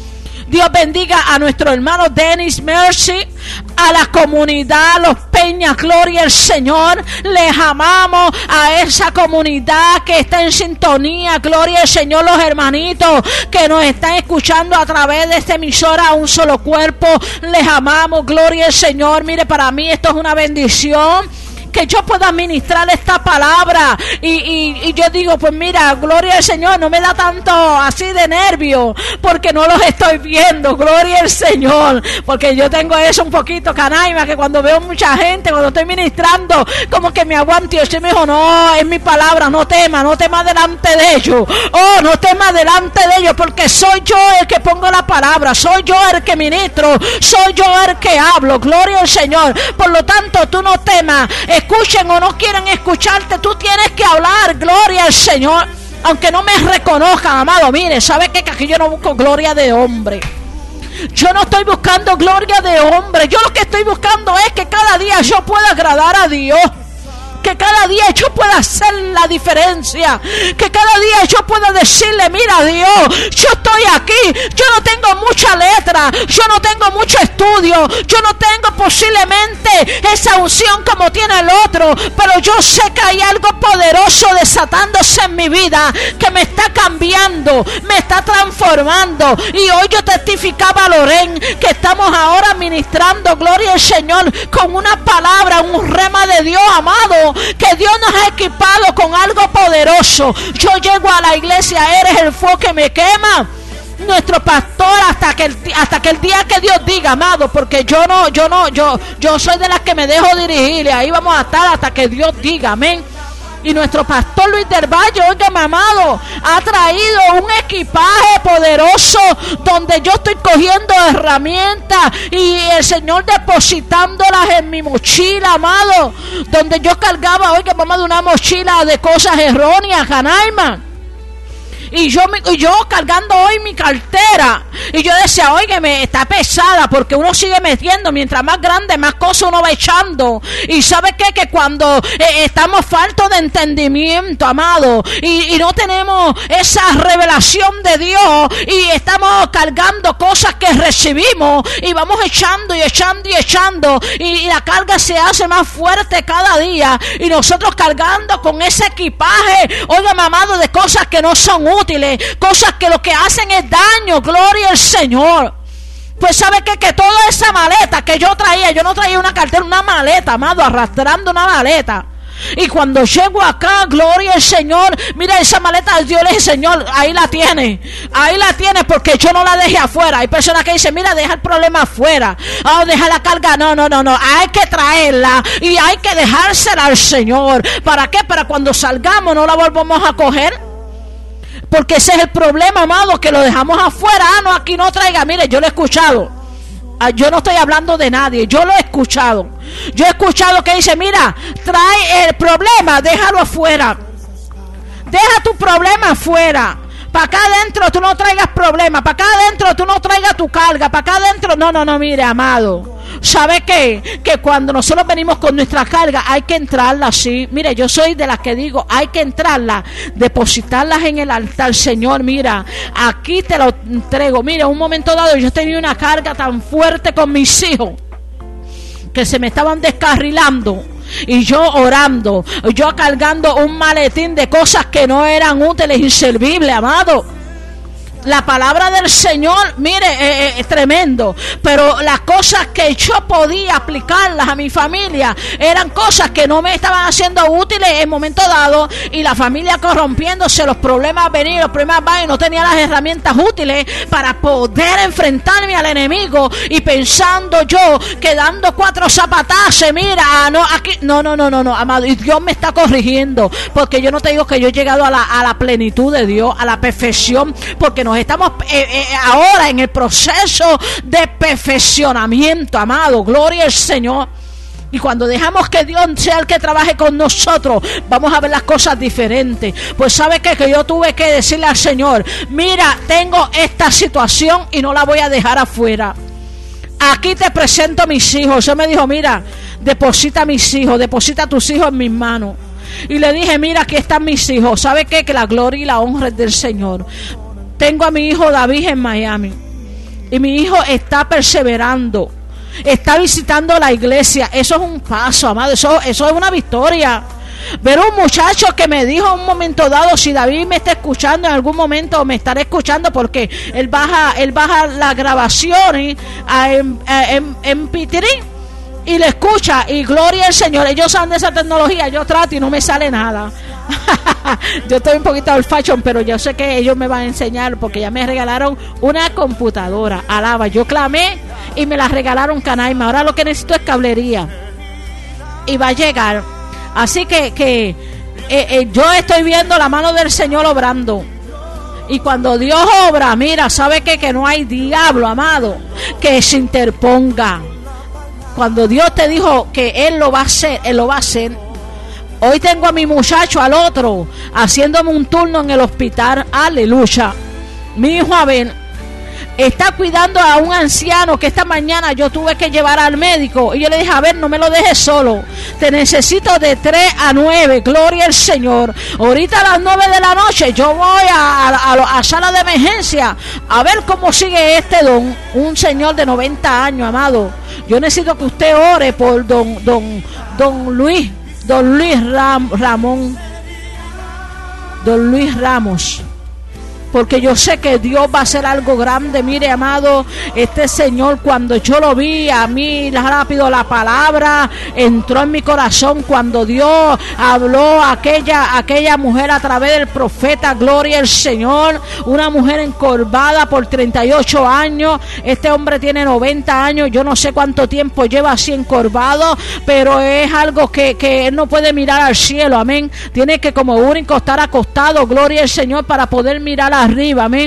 Dios bendiga a nuestro hermano Dennis Mercy, a la comunidad Los Peñas, gloria al Señor. Les amamos a esa comunidad que está en sintonía, gloria al Señor. Los hermanitos que nos están escuchando a través de esta emisora Un Solo Cuerpo, les amamos, gloria al Señor. Mire, para mí esto es una bendición, que yo pueda ministrar esta palabra y yo digo, pues mira, gloria al Señor, no me da tanto así de nervio porque no los estoy viendo, gloria al Señor, porque yo tengo eso un poquito, canaima, que cuando veo mucha gente, cuando estoy ministrando, como que me aguanto. Y usted me dijo, no, es mi palabra, no tema delante de ellos, no tema delante de ellos, porque soy yo el que pongo la palabra, soy yo el que ministro, soy yo el que hablo, gloria al Señor. Por lo tanto, tú no temas, escuchen o no quieren escucharte, tú tienes que hablar, gloria al Señor, aunque no me reconozcan, amado. Mire, ¿sabe qué? Que aquí yo no busco gloria de hombre, yo no estoy buscando gloria de hombre, yo lo que estoy buscando es que cada día yo pueda agradar a Dios, que cada día yo pueda hacer la diferencia, que cada día yo pueda decirle, mira Dios, yo estoy aquí, yo no tengo mucha letra, yo no tengo mucho estudio, yo no tengo posiblemente esa unción como tiene el otro, pero yo sé que hay algo poderoso desatándose en mi vida, que me está cambiando, me está transformando. Y hoy yo testificaba a Loren que estamos ahora ministrando, gloria al Señor, con una palabra, un rema de Dios, amado, que Dios nos ha equipado con algo poderoso. Yo llego a la iglesia, eres el fuego que me quema, nuestro pastor, hasta que el día que Dios diga, amado, porque yo soy de las que me dejo dirigir, y ahí vamos a estar hasta que Dios diga, amén. Y nuestro pastor Luis del Valle, oigan, amado, ha traído un equipaje poderoso donde yo estoy cogiendo herramientas y el Señor depositándolas en mi mochila, amado, donde yo cargaba, oigan, amado, una mochila de cosas erróneas, Canaima. Y yo cargando hoy mi cartera, y yo decía, óigame, está pesada, porque uno sigue metiendo, mientras más grande, más cosas uno va echando. Y ¿sabe qué? Que cuando estamos faltos de entendimiento, amado, y no tenemos esa revelación de Dios, y estamos cargando cosas que recibimos, y vamos echando y echando y echando, y la carga se hace más fuerte cada día, y nosotros cargando con ese equipaje, óigame, amado, de cosas que no son útiles, cosas que lo que hacen es daño, gloria al Señor. Pues ¿sabe qué? Que toda esa maleta que yo no traía una cartera, una maleta, amado, arrastrando una maleta. Y cuando llego acá, gloria al Señor, mira esa maleta, Dios le dice, Señor, ahí la tiene, porque yo no la dejé afuera. Hay personas que dicen, mira, deja el problema afuera, deja la carga, no, hay que traerla y hay que dejársela al Señor. ¿Para qué? Para cuando salgamos no la volvamos a coger. Porque ese es el problema, amado, que lo dejamos afuera. No, aquí no traiga. Mire, yo lo he escuchado. Yo no estoy hablando de nadie, yo lo he escuchado. Yo he escuchado que dice, mira, trae el problema, déjalo afuera. Deja tu problema afuera. Para acá adentro tú no traigas problemas, para acá adentro tú no traigas tu carga, para acá adentro, no, mire, amado, ¿sabe qué? Que cuando nosotros venimos con nuestra carga hay que entrarla así. Mire, yo soy de las que digo, hay que entrarla, depositarlas en el altar. Señor, mira, aquí te lo entrego. Mira, un momento dado yo tenía una carga tan fuerte con mis hijos que se me estaban descarrilando. Y yo orando, yo cargando un maletín de cosas que no eran útiles, inservibles, amado. La palabra del Señor, mire, es tremendo. Pero las cosas que yo podía aplicarlas a mi familia eran cosas que no me estaban haciendo útiles en momento dado. Y la familia corrompiéndose, los problemas venían, los problemas van, y no tenía las herramientas útiles para poder enfrentarme al enemigo. Y pensando yo que dando 4 zapatazos, mira, no, aquí, no, amado. Y Dios me está corrigiendo, porque yo no te digo que yo he llegado a la plenitud de Dios, a la perfección, porque nos estamos ahora en el proceso de perfeccionamiento, amado, gloria al Señor. Y cuando dejamos que Dios sea el que trabaje con nosotros, vamos a ver las cosas diferentes. Pues ¿sabe qué? Que yo tuve que decirle al Señor, mira, tengo esta situación y no la voy a dejar afuera. Aquí te presento a mis hijos. Él me dijo, mira, deposita a mis hijos, deposita a tus hijos en mis manos. Y le dije, mira, aquí están mis hijos. ¿Sabe qué? Que la gloria y la honra es del Señor. Tengo a mi hijo David en Miami. Y mi hijo está perseverando, está visitando la iglesia. Eso es un paso, amado, eso es una victoria. Ver un muchacho que me dijo en un momento dado, si David me está escuchando en algún momento, me estará escuchando porque él baja las grabaciones en Pitiri y le escucha, y gloria al Señor. Ellos saben de esa tecnología, yo trato y no me sale nada. Yo estoy un poquito old fashion, pero yo sé que ellos me van a enseñar porque ya me regalaron una computadora. Alaba, yo clamé y me la regalaron Canaima. Ahora lo que necesito es cablería y va a llegar. Así que yo estoy viendo la mano del Señor obrando. Y cuando Dios obra, mira, ¿sabe qué? Que no hay diablo, amado, que se interponga. Cuando Dios te dijo que Él lo va a hacer, Él lo va a hacer. Hoy tengo a mi muchacho, al otro, haciéndome un turno en el hospital. Aleluya. Mi hijo Abel está cuidando a un anciano que esta mañana yo tuve que llevar al médico. Y yo le dije, a ver, no me lo dejes solo. Te necesito de 3 a 9. Gloria al Señor. Ahorita a las 9 de la noche yo voy a sala de emergencia a ver cómo sigue este don. Un señor de 90 años, amado. Yo necesito que usted ore por don Luis Ramos, porque yo sé que Dios va a hacer algo grande. Mire, amado, este señor, cuando yo lo vi, a mí rápido la palabra entró en mi corazón cuando Dios habló a aquella mujer a través del profeta. Gloria al Señor, una mujer encorvada por 38 años. Este hombre tiene 90 años, yo no sé cuánto tiempo lleva así encorvado, pero es algo que él no puede mirar al cielo, amén. Tiene que como único estar acostado, gloria al Señor, para poder mirar arriba, amén.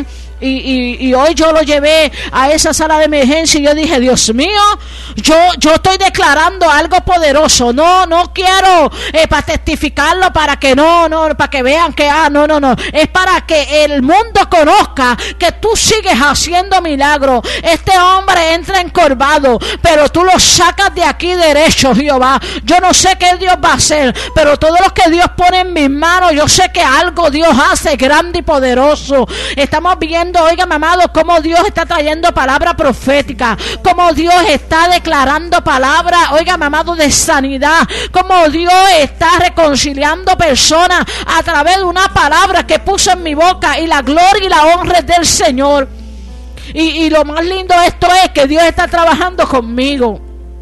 Y hoy yo lo llevé a esa sala de emergencia y yo dije, Dios mío, yo estoy declarando algo poderoso. No quiero para testificarlo, para que para que vean que no, es para que el mundo conozca que tú sigues haciendo milagros. Este hombre entra encorvado, pero tú lo sacas de aquí derecho, Jehová. Yo no sé qué Dios va a hacer, pero todo lo que Dios pone en mis manos, yo sé que algo Dios hace grande y poderoso. Estamos viendo, oigan, amado, cómo Dios está trayendo palabra profética, cómo Dios está declarando palabra, oigan, amado, de sanidad, cómo Dios está reconciliando personas a través de una palabra que puso en mi boca, y la gloria y la honra es del Señor. Y lo más lindo de esto es que Dios está trabajando conmigo.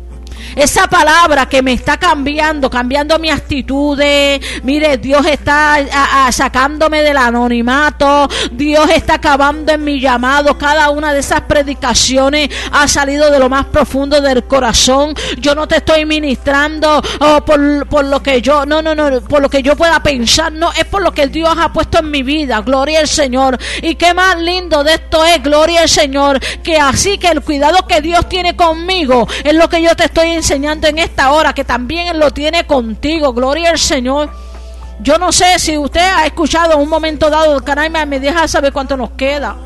Esa palabra que me está cambiando mi actitudes. Mire, Dios está sacándome del anonimato. Dios está acabando en mi llamado. Cada una de esas predicaciones ha salido de lo más profundo del corazón. Yo no te estoy ministrando por lo que yo, no, por lo que yo pueda pensar. No, es por lo que Dios ha puesto en mi vida. Gloria al Señor. Y qué más lindo de esto es, gloria al Señor, que así que el cuidado que Dios tiene conmigo es lo que yo te estoy enseñando en esta hora, que también Él lo tiene contigo. Gloria al Señor. Yo no sé si usted ha escuchado en un momento dado, Canaima, me deja saber cuánto nos queda.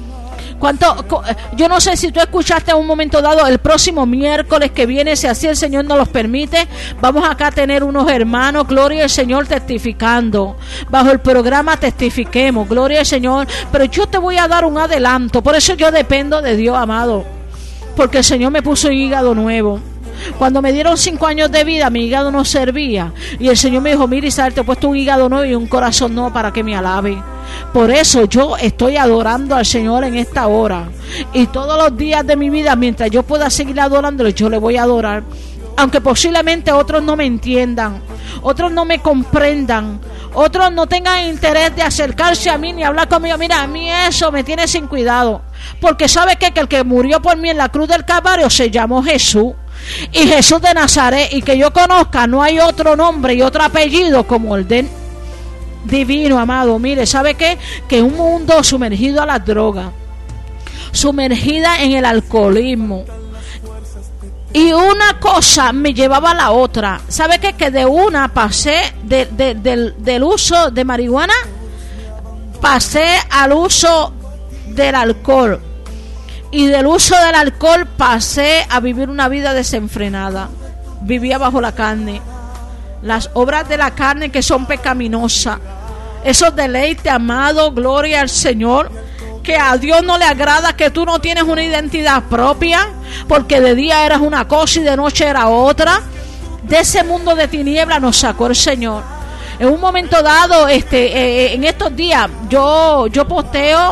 Yo no sé si tú escuchaste en un momento dado, el próximo miércoles que viene, si así el Señor nos los permite, vamos acá a tener unos hermanos, gloria al Señor, testificando bajo el programa Testifiquemos, gloria al Señor. Pero yo te voy a dar un adelanto, por eso yo dependo de Dios, amado, porque el Señor me puso hígado nuevo. Cuando me dieron 5 años de vida, mi hígado no servía, y el Señor me dijo, mira, Isabel, te he puesto un hígado nuevo y un corazón nuevo para que me alabe. Por eso yo estoy adorando al Señor en esta hora, y todos los días de mi vida, mientras yo pueda seguir adorándole, yo le voy a adorar. Aunque posiblemente otros no me entiendan, otros no me comprendan, otros no tengan interés de acercarse a mí ni hablar conmigo. Mira, a mí eso me tiene sin cuidado, porque ¿sabe qué? Que el que murió por mí en la cruz del Calvario se llamó Jesús, y Jesús de Nazaret, y que yo conozca, no hay otro nombre y otro apellido como el de divino, amado. Mire, ¿sabe qué? Que un mundo sumergido a la droga, sumergida en el alcoholismo, y una cosa me llevaba a la otra. ¿Sabe qué? Que de una pasé del uso de marihuana, pasé al uso del alcohol, y del uso del alcohol pasé a vivir una vida desenfrenada. Vivía bajo la carne, las obras de la carne que son pecaminosas, esos deleites, amado, gloria al Señor, que a Dios no le agrada, que tú no tienes una identidad propia, porque de día eras una cosa y de noche era otra. De ese mundo de tinieblas nos sacó el Señor. En un momento dado, en estos días, yo posteo,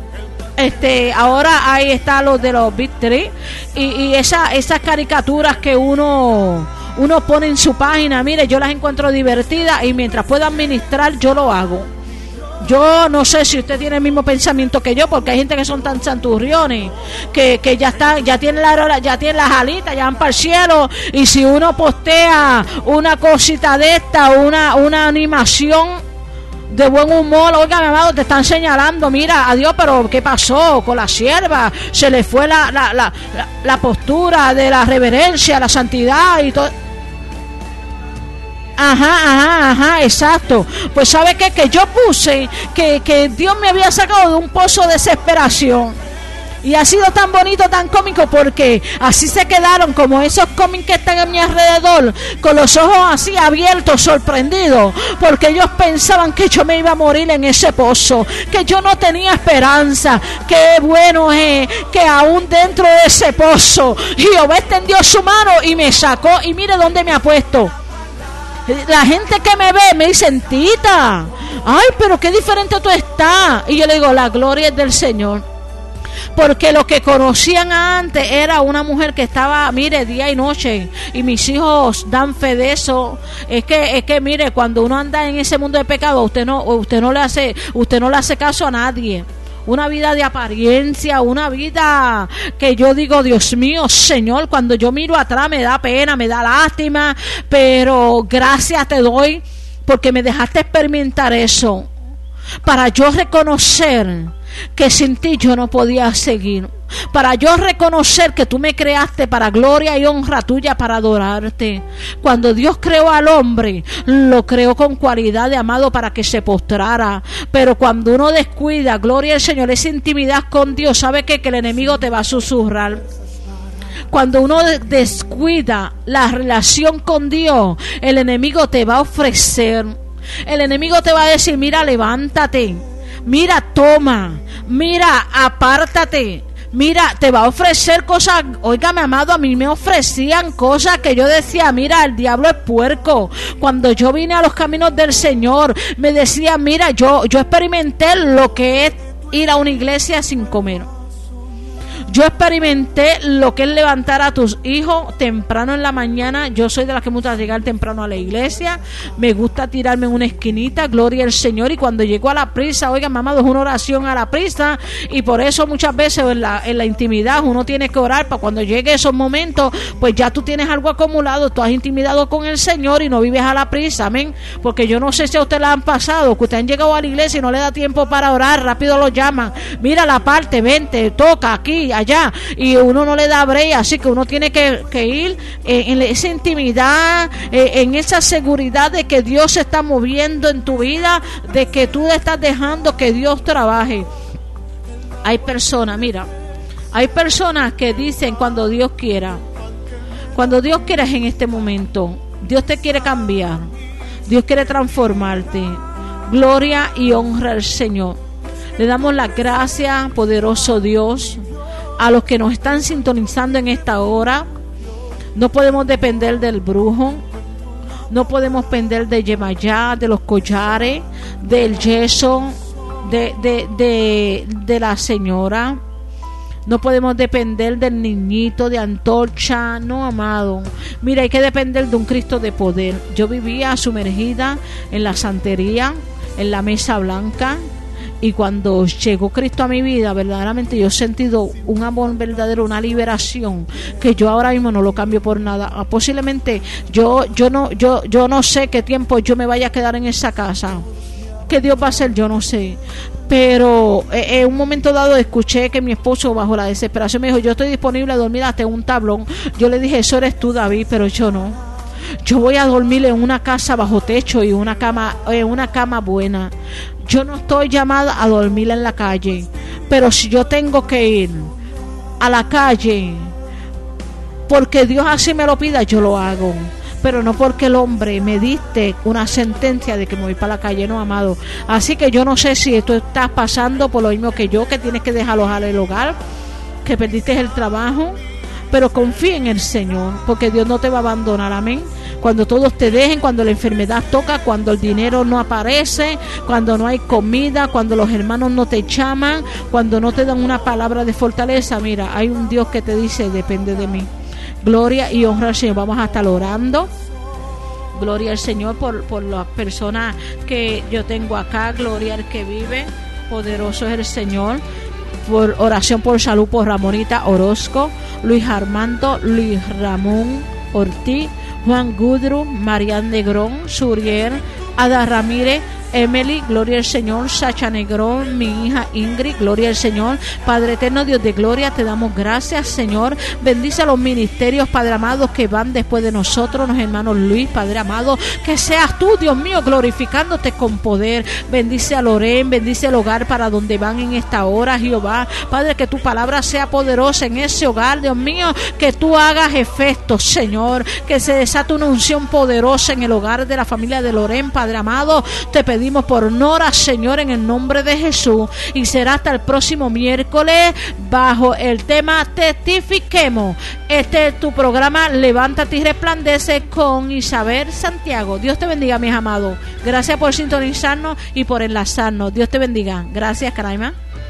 ahora ahí está lo de los Big 3 y esas caricaturas que uno pone en su página. Mire, yo las encuentro divertidas y mientras pueda administrar, yo lo hago. Yo no sé si usted tiene el mismo pensamiento que yo, porque hay gente que son tan santurriones que ya tienen las alitas, ya van para el cielo, y si uno postea una cosita de esta, una animación de buen humor, oiga, mi amado, te están señalando, mira, adiós, pero ¿qué pasó con la sierva? Se le fue la postura de la reverencia, la santidad y todo. Ajá, exacto. Pues ¿sabe qué? Que yo puse que Dios me había sacado de un pozo de desesperación. Y ha sido tan bonito, tan cómico, porque así se quedaron como esos cómics que están a mi alrededor, con los ojos así abiertos, sorprendidos, porque ellos pensaban que yo me iba a morir en ese pozo, que yo no tenía esperanza. Qué bueno es que aún dentro de ese pozo Jehová extendió su mano y me sacó, y mire dónde me ha puesto. La gente que me ve me dicen, Tita, ay, pero qué diferente tú estás. Y yo le digo, la gloria es del Señor. Porque lo que conocían antes era una mujer que estaba, mire, día y noche, y mis hijos dan fe de eso. Es que mire, cuando uno anda en ese mundo de pecado, usted no le hace caso a nadie. Una vida de apariencia, una vida que yo digo, Dios mío, Señor, cuando yo miro atrás me da pena, me da lástima, pero gracias te doy porque me dejaste experimentar eso, para yo reconocer que sin ti yo no podía seguir, para yo reconocer que tú me creaste para gloria y honra tuya, para adorarte. Cuando Dios creó al hombre, lo creó con cualidad de amado para que se postrara, pero cuando uno descuida, gloria al Señor, esa intimidad con Dios, ¿sabe qué? Que el enemigo te va a susurrar. Cuando uno descuida la relación con Dios, el enemigo te va a ofrecer, el enemigo te va a decir, mira, levántate, mira, toma, mira, apártate. Mira, te va a ofrecer cosas. Óigame, amado, a mí me ofrecían cosas que yo decía, mira, el diablo es puerco. Cuando yo vine a los caminos del Señor, me decía, mira, yo experimenté lo que es ir a una iglesia sin comer. Yo experimenté lo que es levantar a tus hijos temprano en la mañana. Yo soy de las que me gusta llegar temprano a la iglesia. Me gusta tirarme en una esquinita, gloria al Señor. Y cuando llego a la prisa, oiga, mamá, es una oración a la prisa. Y por eso muchas veces en la intimidad uno tiene que orar para cuando llegue esos momentos, pues ya tú tienes algo acumulado. Tú has intimidado con el Señor y no vives a la prisa, amén. Porque yo no sé si a usted la han pasado, que usted han llegado a la iglesia y no le da tiempo para orar, rápido lo llaman. Mira la parte, vente, toca aquí, allá, y uno no le da brea, así que uno tiene que ir en esa intimidad, en esa seguridad de que Dios se está moviendo en tu vida, de que tú estás dejando que Dios trabaje. Hay personas, mira, hay personas que dicen cuando Dios quiera es en este momento. Dios te quiere cambiar, Dios quiere transformarte. Gloria y honra al Señor. Le damos las gracias, poderoso Dios, a los que nos están sintonizando en esta hora. No podemos depender del brujo, no podemos depender de Yemayá, de los collares, del yeso, de la señora. No podemos depender del niñito de antorcha, no, amado. Mira, hay que depender de un Cristo de poder. Yo vivía sumergida en la santería, en la mesa blanca. Y cuando llegó Cristo a mi vida, verdaderamente yo he sentido un amor verdadero, una liberación, que yo ahora mismo no lo cambio por nada. Posiblemente yo no sé qué tiempo yo me vaya a quedar en esa casa. ¿Qué Dios va a hacer? Yo no sé. Pero en un momento dado escuché que mi esposo, bajo la desesperación, me dijo, yo estoy disponible a dormir hasta en un tablón. Yo le dije, eso eres tú, David, pero yo no. Yo voy a dormir en una casa bajo techo y una cama buena. Yo no estoy llamada a dormir en la calle, pero si yo tengo que ir a la calle porque Dios así me lo pida, yo lo hago. pero no porque el hombre me diste una sentencia de que me voy para la calle, no, amado. Así que yo no sé si tú estás pasando por lo mismo que yo, que tienes que desalojar el hogar, que perdiste el trabajo, pero confía en el Señor, porque Dios no te va a abandonar, amén. Cuando todos te dejen, cuando la enfermedad toca, cuando el dinero no aparece, cuando no hay comida, cuando los hermanos no te llaman, cuando no te dan una palabra de fortaleza, mira, hay un Dios que te dice, depende de mí. Gloria y honra al Señor. Vamos a estar orando. Gloria al Señor por las personas que yo tengo acá. Gloria al que vive. Poderoso es el Señor. Por oración por salud por Ramonita Orozco, Luis Armando, Luis Ramón Ortiz, Juan Gudru, Marian Negrón, Suriel, Ada Ramírez, Emily, gloria al Señor, Sacha Negrón, mi hija Ingrid, gloria al Señor. Padre eterno, Dios de gloria, te damos gracias, Señor. Bendice a los ministerios, Padre amado, que van después de nosotros, los hermanos Luis, Padre amado, que seas tú, Dios mío, glorificándote con poder. Bendice a Loren, bendice el hogar para donde van en esta hora, Jehová. Padre, que tu palabra sea poderosa en ese hogar, Dios mío, que tú hagas efectos, Señor, que se desate una unción poderosa en el hogar de la familia de Loren, Padre amado. Te pedimos por Nora, Señor, en el nombre de Jesús, y será hasta el próximo miércoles bajo el tema Testifiquemos. Este es tu programa Levántate y Resplandece con Isabel Santiago. Dios te bendiga, mis amados. Gracias por sintonizarnos y por enlazarnos. Dios te bendiga. Gracias, Caraima.